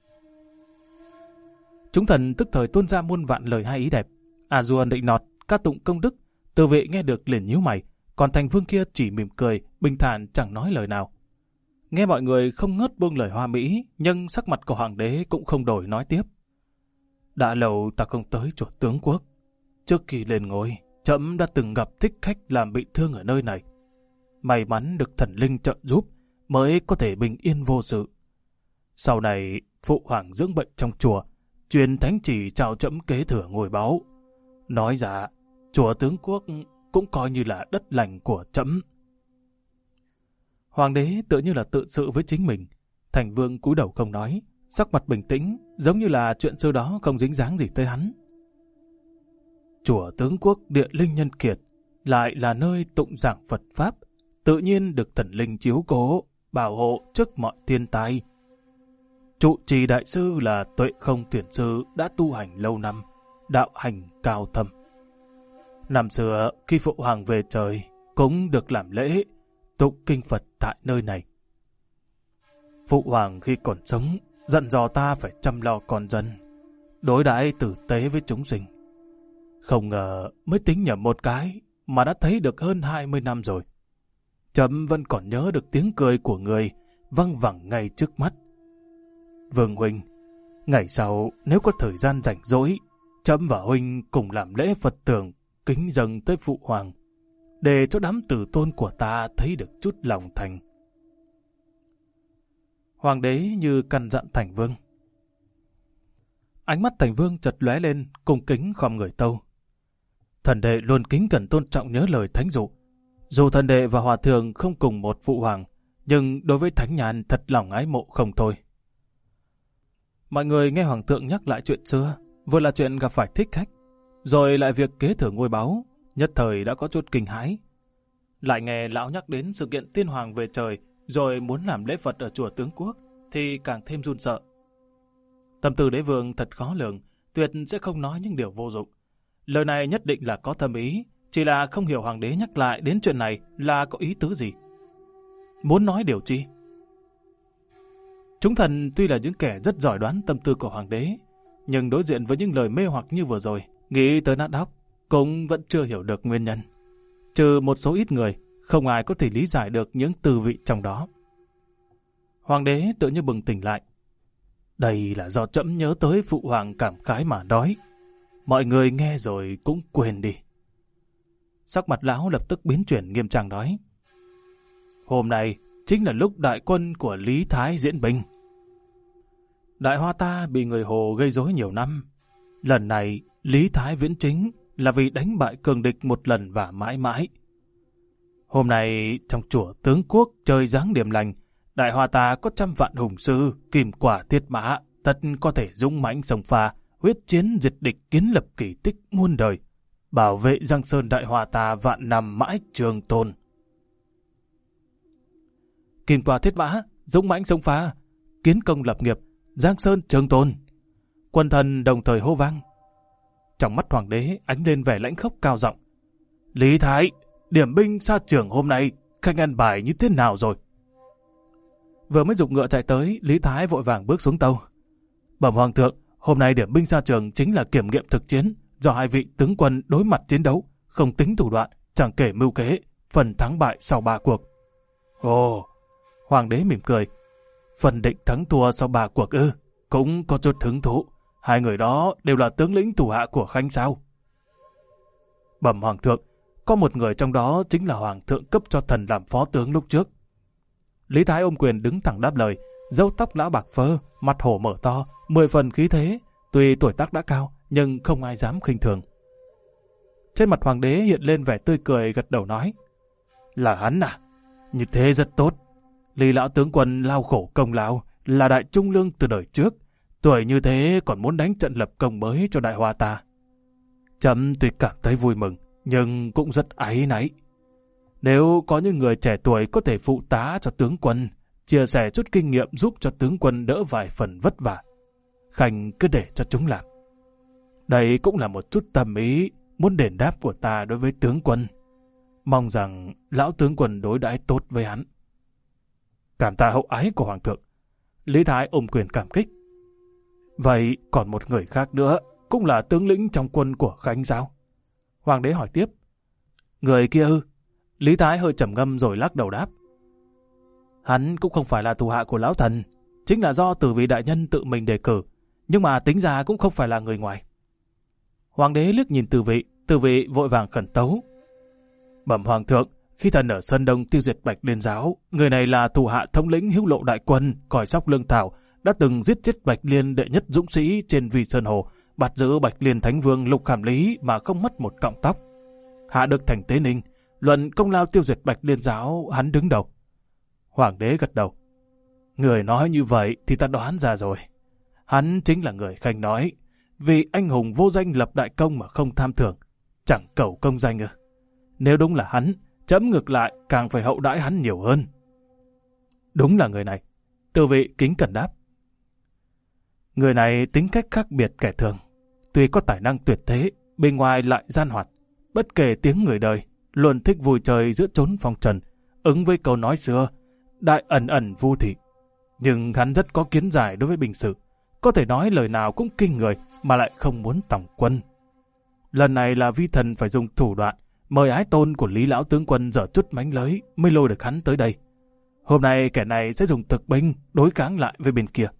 Chúng thần tức thời tuôn ra muôn vạn lời hay ý đẹp. A Dua định nọt, ca tụng công đức, Từ Vệ nghe được liền nhíu mày, còn Thành Vương kia chỉ mỉm cười, bình thản chẳng nói lời nào. Nghe mọi người không ngớt buông lời hoa mỹ, nhưng sắc mặt của hoàng đế cũng không đổi nói tiếp. Đã lâu ta không tới chùa Tướng Quốc. Trước khi lên ngôi, trẫm đã từng gặp thích khách làm bị thương ở nơi này. May mắn được thần linh trợ giúp mới có thể bình yên vô sự. Sau này, phụ hoàng dưỡng bệnh trong chùa, truyền thánh chỉ trao trẫm kế thừa ngôi báu. Nói ra, chùa Tướng Quốc cũng coi như là đất lành của trẫm. Hoàng đế tựa như là tự sự với chính mình. Thành Vương cúi đầu không nói, sắc mặt bình tĩnh, giống như là chuyện xưa đó không dính dáng gì tới hắn. Chùa Tướng Quốc địa linh nhân kiệt, lại là nơi tụng giảng Phật Pháp, tự nhiên được thần linh chiếu cố, bảo hộ trước mọi thiên tai. Trụ trì đại sư là Tuệ Không Thiền sư đã tu hành lâu năm, đạo hành cao thâm. Năm xưa khi phụ hoàng về trời, cũng được làm lễ tụng kinh Phật tại nơi này. Phụ hoàng khi còn sống dặn dò ta phải chăm lo con dân, đối đãi tử tế với chúng sinh. Không ngờ mới tính nhầm một cái mà đã thấy được hơn 20 năm rồi. Trẫm vẫn còn nhớ được tiếng cười của người văng vẳng ngay trước mắt. Vương huynh, ngày sau nếu có thời gian rảnh rỗi, trẫm và huynh cùng làm lễ Phật tưởng kính dâng tới phụ hoàng, để cho đám tử tôn của ta thấy được chút lòng thành. Hoàng đế như căn dặn Thành Vương. Ánh mắt Thành Vương chợt lóe lên, cung kính khom người tâu. Thần đệ luôn kính cẩn tôn trọng nhớ lời thánh dụ. Dù thần đệ và hòa thượng không cùng một phụ hoàng, nhưng đối với thánh nhàn thật lòng ái mộ không thôi. Mọi người nghe hoàng thượng nhắc lại chuyện xưa, vừa là chuyện gặp phải thích khách, rồi lại việc kế thừa ngôi báu, nhất thời đã có chút kinh hãi. Lại nghe lão nhắc đến sự kiện tiên hoàng về trời, rồi muốn làm lễ Phật ở chùa Tướng Quốc, thì càng thêm run sợ. Tâm tư đế vương thật khó lường, tuyệt sẽ không nói những điều vô dụng. Lời này nhất định là có thâm ý, chỉ là không hiểu hoàng đế nhắc lại đến chuyện này là có ý tứ gì. Muốn nói điều chi? Chúng thần tuy là những kẻ rất giỏi đoán tâm tư của hoàng đế, nhưng đối diện với những lời mê hoặc như vừa rồi, nghĩ tới nát óc, cũng vẫn chưa hiểu được nguyên nhân. Trừ một số ít người, không ai có thể lý giải được những tư vị trong đó. Hoàng đế tự như bừng tỉnh lại. Đây là do trẫm nhớ tới phụ hoàng cảm khái mà nói. Mọi người nghe rồi cũng quên đi. Sắc mặt lão lập tức biến chuyển nghiêm trang nói. Hôm nay chính là lúc đại quân của Lý Thái diễn binh. Đại hoa ta bị người Hồ gây rối nhiều năm. Lần này Lý Thái viễn chính là vì đánh bại cường địch một lần và mãi mãi. Hôm nay trong chùa Tướng Quốc trời giáng điểm lành, đại hoa ta có 100 vạn hùng sư, kìm quả thiết mã, tất có thể dũng mãnh sông pha, huyết chiến diệt địch, kiến lập kỳ tích muôn đời, bảo vệ Giang Sơn đại hoa ta vạn năm mãi trường tồn. Kìm quả thiết mã, dũng mãnh sông pha, kiến công lập nghiệp, Giang Sơn trường tồn. Quân thần đồng thời hô vang. Trong mắt hoàng đế ánh lên vẻ lãnh khốc cao giọng. Lý Thái, điểm binh xa trường hôm nay, khanh ăn bài như thế nào rồi? Vừa mới giục ngựa chạy tới, Lý Thái vội vàng bước xuống tâu. Bẩm hoàng thượng, Hôm nay điểm binh ra trường chính là kiểm nghiệm thực chiến do hai vị tướng quân đối mặt chiến đấu, không tính thủ đoạn, chẳng kể mưu kế, phần thắng bại sau 3 cuộc. Ồ, hoàng đế mỉm cười. Phần định thắng thua sau 3 cuộc ư? Cũng có chút hứng thú. Hai người đó đều là tướng lĩnh thủ hạ của Khanh sao? Bẩm hoàng thượng, có một người trong đó chính là hoàng thượng cấp cho thần làm phó tướng lúc trước. Lý Thái ôm quyền đứng thẳng đáp lời, râu tóc lão bạc phơ, mặt hổ mở to, 10 phần khí thế. Tuy tuổi tác đã cao, nhưng không ai dám khinh thường. Trên mặt hoàng đế hiện lên vẻ tươi cười, gật đầu nói: Là hắn à? Như thế rất tốt. Lý lão tướng quân lao khổ công lao, là đại trung lương từ đời trước. Tuổi như thế còn muốn đánh trận lập công mới cho đại hoa ta. Trẫm tuy cảm thấy vui mừng, nhưng cũng rất áy náy. Nếu có những người trẻ tuổi có thể phụ tá cho tướng quân, chia sẻ chút kinh nghiệm giúp cho tướng quân đỡ vài phần vất vả, Khanh cứ để cho chúng làm. Đây cũng là một chút tâm ý muốn đền đáp của ta đối với tướng quân. Mong rằng lão tướng quân đối đãi tốt với hắn. Cảm tạ hậu ái của hoàng thượng. Lý Thái ôm quyền cảm kích. Vậy còn một người khác nữa, cũng là tướng lĩnh trong quân của Khanh sao? Hoàng đế hỏi tiếp. Người kia ư? Lý Thái hơi trầm ngâm rồi lắc đầu đáp. Hắn cũng không phải là thủ hạ của lão thần, chính là do Từ Vị đại nhân tự mình đề cử, nhưng mà tính ra cũng không phải là người ngoài. Hoàng đế liếc nhìn Từ Vị vội vàng khẩn tấu. Bẩm hoàng thượng, khi thần ở Sơn Đông tiêu diệt Bạch Liên giáo, người này là thủ hạ thống lĩnh Hữu Lộ đại quân, còi sóc lương thảo, đã từng giết chết Bạch Liên đệ nhất dũng sĩ trên Vi Sơn Hồ, bắt giữ Bạch Liên Thánh Vương Lục Khảm Lý mà không mất một cọng tóc. Hạ được thành Tế Ninh, luận công lao tiêu diệt Bạch Liên giáo, hắn đứng đầu. Hoàng đế gật đầu. Người nói như vậy thì ta đoán ra rồi. Hắn chính là người Khanh nói, vì anh hùng vô danh lập đại công mà không tham thưởng, chẳng cầu công danh ư? Nếu đúng là hắn, trẫm ngược lại càng phải hậu đãi hắn nhiều hơn. Đúng là người này. Từ Vị kính cẩn đáp. Người này tính cách khác biệt kẻ thường, tuy có tài năng tuyệt thế, bên ngoài lại gian hoạt, bất kể tiếng người đời, luôn thích vui chơi giữa chốn phong trần, ứng với câu nói xưa, đại ẩn ẩn vu thị. Nhưng hắn rất có kiến giải đối với bình sự, có thể nói lời nào cũng kinh người mà lại không muốn tòng quân. Lần này là vi thần phải dùng thủ đoạn mời ái tôn của Lý lão tướng quân dở chút mánh lới mới lôi được hắn tới đây. Hôm nay kẻ này sẽ dùng thực binh đối kháng lại với bên kia.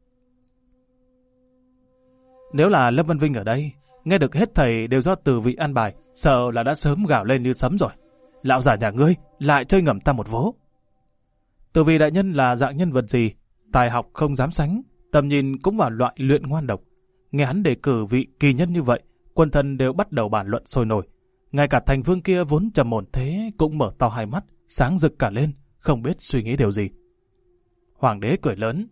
Nếu là Lâm Văn Vinh ở đây, nghe được hết thầy đều do Từ Vị an bài, sợ là đã sớm gào lên như sấm rồi. Lão giả nhà ngươi lại chơi ngầm ta một vố. Từ Vị đại nhân là dạng nhân vật gì, tài học không dám sánh, tầm nhìn cũng vào loại luyện ngoan độc. Nghe hắn đề cử vị kỳ nhân như vậy, quân thần đều bắt đầu bàn luận sôi nổi. Ngay cả thành vương kia vốn trầm ổn thế cũng mở to hai mắt, sáng rực cả lên, không biết suy nghĩ điều gì. Hoàng đế cười lớn.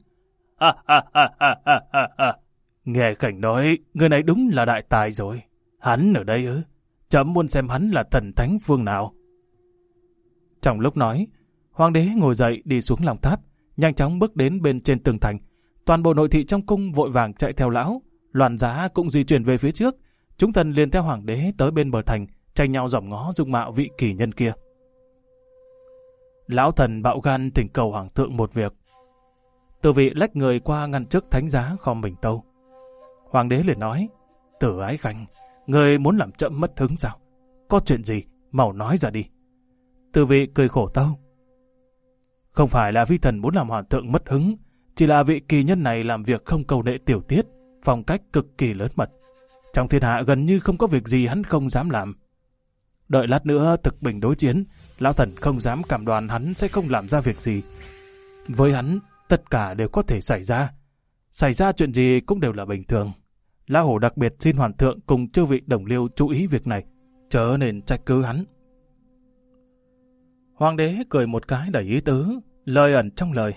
Nghe Khanh nói, người này đúng là đại tài rồi. Hắn ở đây ư? Chấm muốn xem hắn là thần thánh phương nào. Trong lúc nói, hoàng đế ngồi dậy đi xuống lòng tháp, nhanh chóng bước đến bên trên tường thành. Toàn bộ nội thị trong cung vội vàng chạy theo lão, loạn giá cũng di chuyển về phía trước. Chúng thần liền theo hoàng đế tới bên bờ thành, tranh nhau dòm ngó dung mạo vị kỳ nhân kia. Lão thần bạo gan thỉnh cầu hoàng thượng một việc. Từ Vị lách người qua ngăn trước thánh giá khom mình tâu. Hoàng đế liền nói, Tử Ái Khanh, người muốn làm chậm mất hứng sao? Có chuyện gì, mau nói ra đi. Từ Vị cười khổ tâu. Không phải là vi thần muốn làm hoàng thượng mất hứng, chỉ là vị kỳ nhân này làm việc không câu nệ tiểu tiết, phong cách cực kỳ lớn mật. Trong thiên hạ gần như không có việc gì hắn không dám làm. Đợi lát nữa thực bình đối chiến, lão thần không dám cảm đoan hắn sẽ không làm ra việc gì. Với hắn, tất cả đều có thể xảy ra. Xảy ra chuyện gì cũng đều là bình thường. Lão hổ đặc biệt xin hoàng thượng cùng chư vị đồng liêu chú ý việc này, chớ nên trách cứ hắn. Hoàng đế cười một cái đầy ý tứ, lời ẩn trong lời.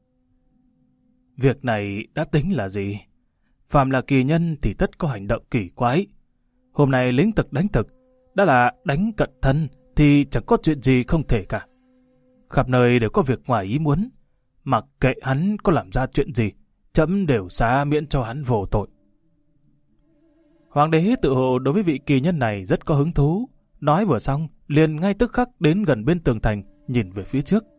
Việc này đã tính là gì? Phàm là kỳ nhân thì tất có hành động kỳ quái. Hôm nay lính thực đánh thực, đã là đánh cận thân thì chẳng có chuyện gì không thể cả. Khắp nơi đều có việc ngoài ý muốn. Mặc kệ hắn có làm ra chuyện gì, chấm đều xá miễn cho hắn vô tội. Hoàng đế tự hồ đối với vị kỳ nhân này rất có hứng thú. Nói vừa xong, liền ngay tức khắc đến gần bên tường thành, nhìn về phía trước.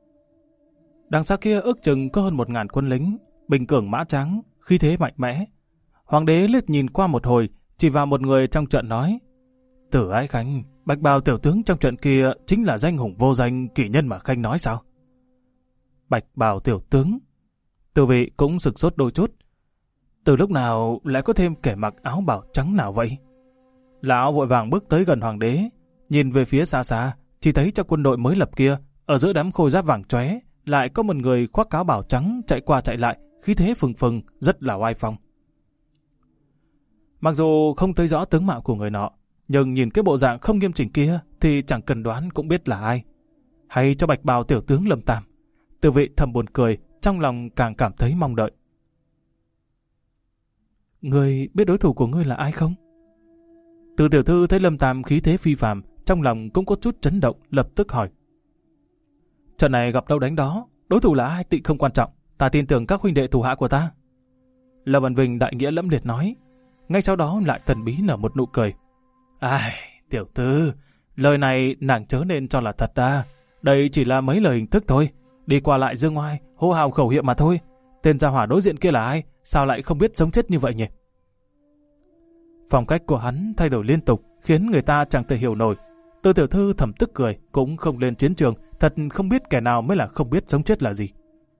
Đằng xa kia ước chừng có hơn 1000 quân lính, bình cường mã trắng, khí thế mạnh mẽ. Hoàng đế liếc nhìn qua một hồi, chỉ vào một người trong trận nói: Tử Ái Khanh, bạch bào tiểu tướng trong trận kia chính là danh hùng vô danh kỷ nhân mà Khanh nói sao? Bạch bào tiểu tướng. Từ vị cũng sửng sốt đôi chút. Từ lúc nào lại có thêm kẻ mặc áo bào trắng nào vậy? Lão vội vàng bước tới gần hoàng đế, nhìn về phía xa xa, chỉ thấy trong quân đội mới lập kia, ở giữa đám khôi giáp vàng chóe, lại có một người khoác áo bào trắng chạy qua chạy lại, khí thế phừng phừng, rất là oai phong. Mặc dù không thấy rõ tướng mạo của người nọ, nhưng nhìn cái bộ dạng không nghiêm chỉnh kia thì chẳng cần đoán cũng biết là ai. Hay cho bạch bào tiểu tướng Lâm Tam. Từ vị thầm buồn cười, trong lòng càng cảm thấy mong đợi. Ngươi biết đối thủ của ngươi là ai không? Từ tiểu thư thấy Lâm Tam khí thế phi phàm, trong lòng cũng có chút chấn động, lập tức hỏi. Trận này gặp đâu đánh đó, đối thủ là ai tị không quan trọng, ta tin tưởng các huynh đệ thủ hạ của ta. Lâm Văn Vinh đại nghĩa lẫm liệt nói. Ngay sau đó lại thần bí nở một nụ cười. Ai, tiểu thư, lời này nàng chớ nên cho là thật ra. Đây chỉ là mấy lời hình thức thôi, đi qua lại dương ngoai, hô hào khẩu hiệu mà thôi. Tên gia hỏa đối diện kia là ai, sao lại không biết sống chết như vậy nhỉ? Phong cách của hắn thay đổi liên tục, khiến người ta chẳng thể hiểu nổi. Từ tiểu thư thầm tức cười, cũng không lên chiến trường, thật không biết kẻ nào mới là không biết sống chết là gì.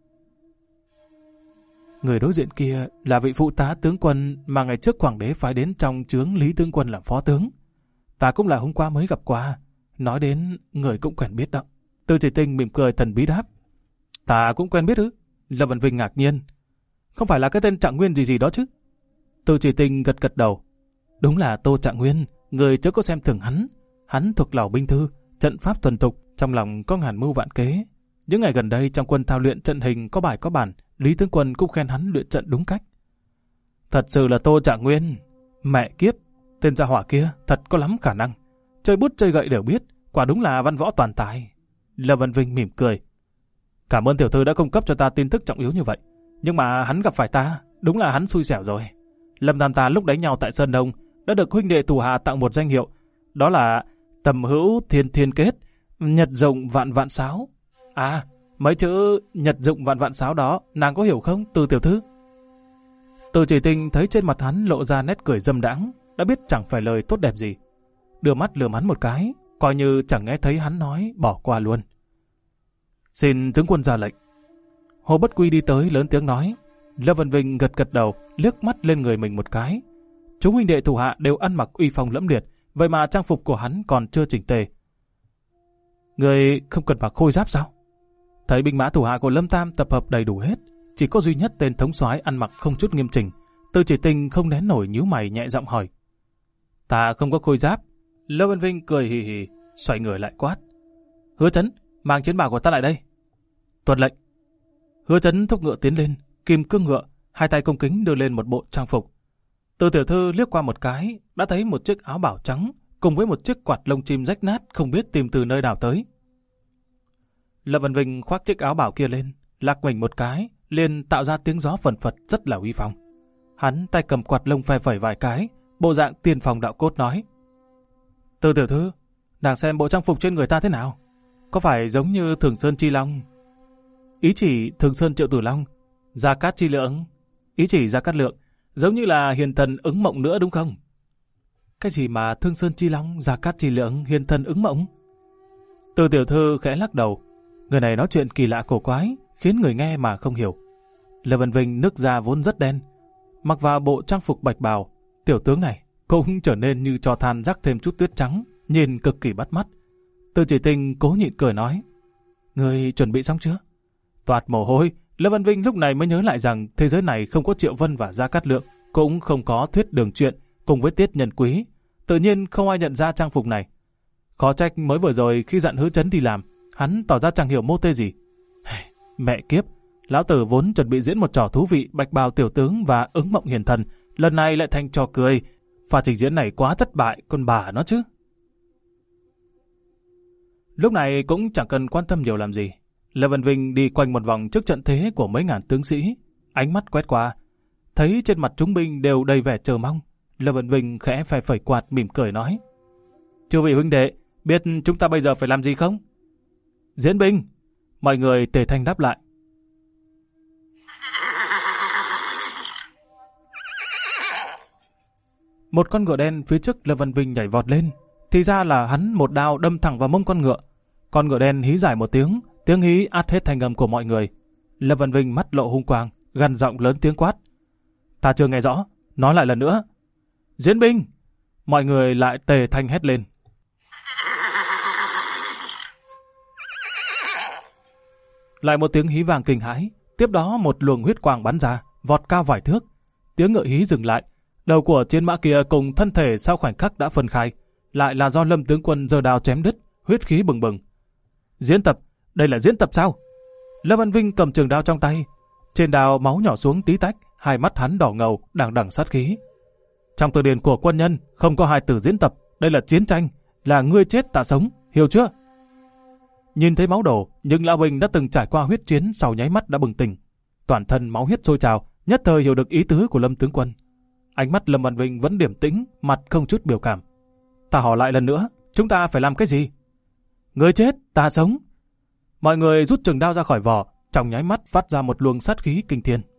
Người đối diện kia là vị phụ tá tướng quân mà ngày trước hoàng đế phái đến trong trướng Lý tướng quân làm phó tướng. Ta cũng là hôm qua mới gặp qua, nói đến người cũng quen biết đó. Từ Chỉ Tinh mỉm cười thần bí đáp. Ta cũng quen biết ư? Lâm Văn Vinh ngạc nhiên. Không phải là cái tên Trạng Nguyên gì gì đó chứ? Từ Chỉ Tinh gật gật đầu. Đúng là Tô Trạng Nguyên, người chớ có xem thường hắn. Hắn thuộc lầu binh thư, trận pháp thuần thục, trong lòng có ngàn mưu vạn kế. Những ngày gần đây trong quân thao luyện trận hình có bài có bản, Lý tướng quân cũng khen hắn luyện trận đúng cách. Thật sự là Tô Trạng Nguyên. Mẹ kiếp, tên gia hỏa kia thật có lắm khả năng. Chơi bút chơi gậy đều biết, quả đúng là văn võ toàn tài. Lâm Văn Vinh mỉm cười. Cảm ơn tiểu thư đã cung cấp cho ta tin tức trọng yếu như vậy. Nhưng mà hắn gặp phải ta, đúng là hắn xui xẻo rồi. Lâm Tam ta lúc đánh nhau tại Sơn Đông đã được huynh đệ thủ hạ tặng một danh hiệu. Đó là tầm hữu thiên thiên kết, nhật dụng vạn vạn sáo. À, mấy chữ nhật dụng vạn vạn sáo đó, nàng có hiểu không, Từ tiểu thư? Từ Chỉ Tinh thấy trên mặt hắn lộ ra nét cười dâm đãng, đã biết chẳng phải lời tốt đẹp gì. Đưa mắt lườm hắn một cái, coi như chẳng nghe thấy hắn nói, bỏ qua luôn. Xin tướng quân ra lệnh. Hồ Bất Quy đi tới lớn tiếng nói. Lâm Văn Vinh gật gật đầu, liếc mắt lên người mình một cái. Chúng huynh đệ thủ hạ đều ăn mặc uy phong lẫm liệt, vậy mà trang phục của hắn còn chưa chỉnh tề. Người không cần mặc khôi giáp sao? Thấy binh mã thủ hạ của Lâm Tam tập hợp đầy đủ hết, chỉ có duy nhất tên thống soái ăn mặc không chút nghiêm chỉnh. Từ Chỉ Tinh không nén nổi nhíu mày nhẹ giọng hỏi. Ta không có khôi giáp. Lâm Văn Vinh cười hì hì, xoay người lại quát. Hứa Chấn, mang chiến bào của ta lại đây. Tuân lệnh. Hứa Chấn thúc ngựa tiến lên, kim cương ngựa, hai tay cung kính đưa lên một bộ trang phục. Từ tiểu thư liếc qua một cái, đã thấy một chiếc áo bào trắng cùng với một chiếc quạt lông chim rách nát không biết tìm từ nơi nào tới. Lâm Văn Vinh khoác chiếc áo bào kia lên, lạc mình một cái, liền tạo ra tiếng gió phần phật rất là uy phong. Hắn tay cầm quạt lông phe phẩy vài cái, bộ dạng tiên phong đạo cốt nói. Từ tiểu thư, nàng xem bộ trang phục trên người ta thế nào? Có phải giống như Thường Sơn Chi Long? Ý chỉ Thường Sơn Triệu Tử Long, Gia Cát Chi Lượng. Ý chỉ Gia Cát Lượng, giống như là hiền thần ứng mộng nữa đúng không? Cái gì mà Thương Sơn Chi Long, Gia Cát Chi Lượng, hiền thần ứng mộng? Từ tiểu thư khẽ lắc đầu. Người này nói chuyện kỳ lạ cổ quái, khiến người nghe mà không hiểu. Lâm Văn Vinh nước da vốn rất đen, mặc vào bộ trang phục bạch bào, tiểu tướng này cũng trở nên như cho than rắc thêm chút tuyết trắng, nhìn cực kỳ bắt mắt. Từ Chỉ Tinh cố nhịn cười nói. Người chuẩn bị xong chưa? Toát mồ hôi, Lâm Văn Vinh lúc này mới nhớ lại rằng thế giới này không có Triệu Vân và Gia Cát Lượng, cũng không có Thuyết Đường Truyện cùng với Tiết Nhân Quý. Tự nhiên không ai nhận ra trang phục này. Khó trách mới vừa rồi khi dặn Hứa Chấn đi làm, hắn tỏ ra chẳng hiểu mô tê gì. Mẹ kiếp, lão tử vốn chuẩn bị diễn một trò thú vị bạch bào tiểu tướng và ứng mộng hiền thần, lần này lại thành trò cười. Pha trình diễn này quá thất bại, con bà nó chứ. Lúc này cũng chẳng cần quan tâm nhiều làm gì. Lâm Văn Vinh đi quanh một vòng trước trận thế của mấy ngàn tướng sĩ, ánh mắt quét qua, thấy trên mặt chúng binh đều đầy vẻ chờ mong. Lâm Văn Vinh khẽ phe phẩy quạt mỉm cười nói. Chư vị huynh đệ, biết chúng ta bây giờ phải làm gì không? Diễn binh. Mọi người tề thanh đáp lại. Một con ngựa đen phía trước Lâm Văn Vinh nhảy vọt lên, thì ra là hắn một đao đâm thẳng vào mông con ngựa. Con ngựa đen hí dài một tiếng, tiếng hí át hết thanh âm của mọi người. Lâm Văn Vinh mắt lộ hung quang, gằn giọng lớn tiếng quát: "Ta chưa nghe rõ, nói lại lần nữa." "Diễn binh!" Mọi người lại tề thanh hét lên. Lại một tiếng hí vàng kinh hãi, tiếp đó một luồng huyết quang bắn ra, vọt cao vài thước. Tiếng ngựa hí dừng lại, đầu của chiến mã kia cùng thân thể sau khoảnh khắc đã phân khai, lại là do Lâm tướng quân giơ đao chém đứt, huyết khí bừng bừng. Diễn tập, đây là diễn tập sao? Lâm Văn Vinh cầm trường đao trong tay, trên đao máu nhỏ xuống tí tách, hai mắt hắn đỏ ngầu, đằng đằng sát khí. Trong từ điển của quân nhân không có hai từ diễn tập, đây là chiến tranh, là ngươi chết ta sống, hiểu chưa? Nhìn thấy máu đổ, nhưng lão binh đã từng trải qua huyết chiến sau nháy mắt đã bừng tỉnh, toàn thân máu huyết sôi trào, nhất thời hiểu được ý tứ của Lâm tướng quân. Ánh mắt Lâm Văn Vinh vẫn điềm tĩnh, mặt không chút biểu cảm. Ta hỏi lại lần nữa, chúng ta phải làm cái gì? Ngươi chết, ta sống. Mọi người rút trường đao ra khỏi vỏ, trong nháy mắt phát ra một luồng sát khí kinh thiên.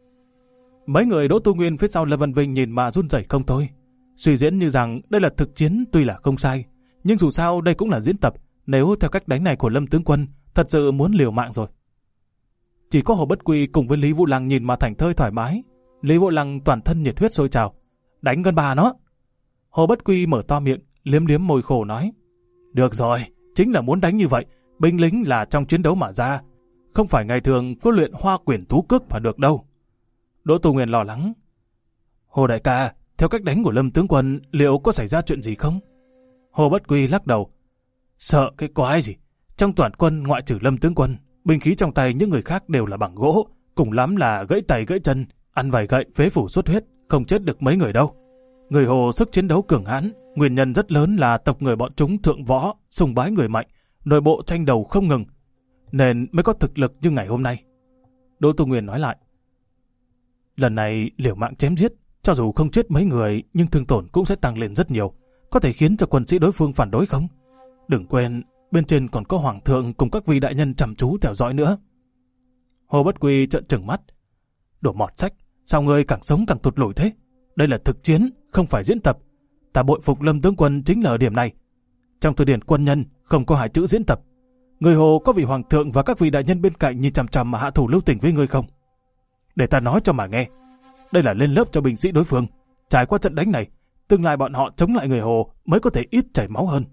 Mấy người Đỗ Tu Nguyên phía sau Lâm Văn Vinh nhìn mà run rẩy không thôi, suy diễn như rằng đây là thực chiến tuy là không sai, nhưng dù sao đây cũng là diễn tập. Nếu theo cách đánh này của Lâm tướng quân, thật sự muốn liều mạng rồi. Chỉ có Hồ Bất Quy cùng với Lý Vũ Lăng nhìn mà thảnh thơi thoải mái. Lý Vũ Lăng toàn thân nhiệt huyết sôi trào. Đánh gần bà nó. Hồ Bất Quy mở to miệng, liếm liếm môi khổ nói: Được rồi, chính là muốn đánh như vậy. Binh lính là trong chiến đấu mà ra, không phải ngày thường có luyện hoa quyển tú cước mà được đâu. Đỗ Tu Nguyên lo lắng: Hồ đại ca, theo cách đánh của Lâm tướng quân, liệu có xảy ra chuyện gì không? Hồ Bất Quy lắc đầu: Sợ cái quái gì? Trong toàn quân ngoại trừ Lâm tướng quân, binh khí trong tay những người khác đều là bằng gỗ, cùng lắm là gãy tay gãy chân, ăn vài gậy phế phủ xuất huyết, không chết được mấy người đâu. Người Hồ sức chiến đấu cường hãn, nguyên nhân rất lớn là tộc người bọn chúng thượng võ, sùng bái người mạnh, nội bộ tranh đầu không ngừng, nên mới có thực lực như ngày hôm nay. Đỗ Tu Nguyên nói lại: Lần này liều mạng chém giết, cho dù không chết mấy người, nhưng thương tổn cũng sẽ tăng lên rất nhiều, có thể khiến cho quân sĩ đối phương phản đối không? Đừng quên, bên trên còn có hoàng thượng cùng các vị đại nhân chăm chú theo dõi nữa. Hồ Bất Quy trợn trừng mắt: Đồ mọt sách, sao ngươi càng sống càng thụt lùi thế? Đây là thực chiến, không phải diễn tập. Ta bội phục Lâm tướng quân chính là ở điểm này. Trong từ điển quân nhân không có hai chữ diễn tập. Người Hồ có vị hoàng thượng và các vị đại nhân bên cạnh nhìn chằm chằm mà hạ thủ lưu tình với ngươi không? Để ta nói cho mà nghe. Đây là lên lớp cho binh sĩ đối phương. Trải qua trận đánh này, tương lai bọn họ chống lại người Hồ mới có thể ít chảy máu hơn.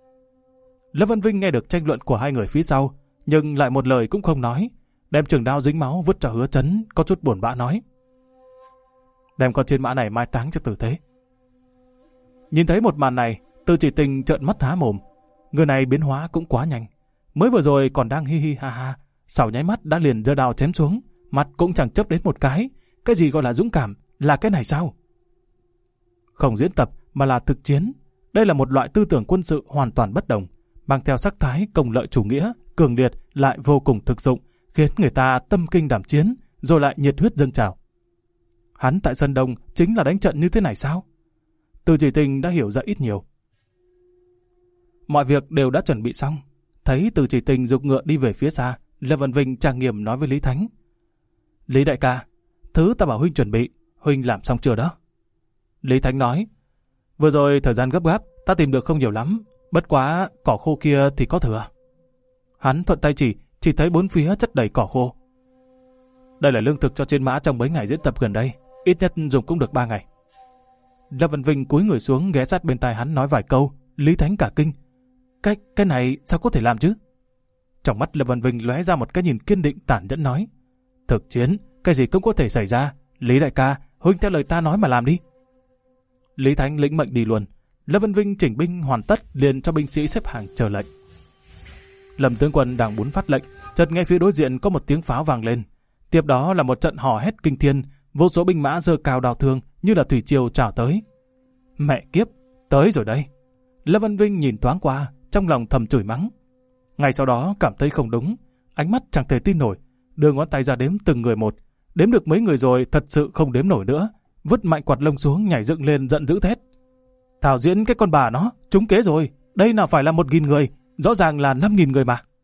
Lâm Văn Vinh nghe được tranh luận của hai người phía sau, nhưng lại một lời cũng không nói, đem trường đao dính máu vứt cho Hứa Chấn, có chút buồn bã nói: Đem con trên mã này mai táng cho tử tế. Nhìn thấy một màn này, Từ Chỉ Tình trợn mắt há mồm. Người này biến hóa cũng quá nhanh, mới vừa rồi còn đang hi hi ha ha, sau nháy mắt đã liền giơ đao chém xuống, mặt cũng chẳng chớp đến một cái. Cái gì gọi là dũng cảm, là cái này sao? Không diễn tập mà là thực chiến. Đây là một loại tư tưởng quân sự hoàn toàn bất đồng, mang theo sắc thái công lợi chủ nghĩa, cường liệt lại vô cùng thực dụng, khiến người ta tâm kinh đảm chiến, rồi lại nhiệt huyết dâng trào. Hắn tại Sơn Đông chính là đánh trận như thế này sao? Từ Chỉ Tình đã hiểu ra ít nhiều. Mọi việc đều đã chuẩn bị xong. Thấy Từ Chỉ Tình giục ngựa đi về phía xa, Lâm Văn Vinh trang nghiêm nói với Lý Thánh: Lý đại ca, thứ ta bảo huynh chuẩn bị, huynh làm xong chưa đó? Lý Thánh nói: Vừa rồi thời gian gấp gáp, ta tìm được không nhiều lắm, bất quá cỏ khô kia thì có thừa. Hắn thuận tay chỉ thấy bốn phía chất đầy cỏ khô. Đây là lương thực cho trên mã trong mấy ngày diễn tập gần đây, ít nhất dùng cũng được 3 ngày. Lâm Văn Vinh cúi người xuống ghé sát bên tai hắn nói vài câu. Lý Thánh cả kinh: Cái này sao có thể làm chứ? Trong mắt Lâm Văn Vinh lóe ra một cái nhìn kiên định tàn nhẫn nói: Thực chiến, cái gì cũng có thể xảy ra. Lý đại ca, huynh theo lời ta nói mà làm đi. Lý Thánh lĩnh mệnh đi luôn. Lâm Văn Vinh chỉnh binh hoàn tất liền cho binh sĩ xếp hàng chờ lệnh. Lâm tướng quân đang muốn phát lệnh, chợt nghe phía đối diện có một tiếng pháo vang lên. Tiếp đó là một trận hò hét kinh thiên, vô số binh mã giơ cao đao thương như là thủy triều trào tới. Mẹ kiếp, tới rồi đây. Lâm Văn Vinh nhìn thoáng qua, trong lòng thầm chửi mắng. Ngay sau đó cảm thấy không đúng, ánh mắt chẳng thể tin nổi, đưa ngón tay ra đếm từng người một, đếm được mấy người rồi thật sự không đếm nổi nữa, vứt mạnh quạt lông xuống nhảy dựng lên giận dữ thét: Thảo Diễn cái con bà nó, trúng kế rồi, đây nào phải là 1.000 người, rõ ràng là 5.000 người mà.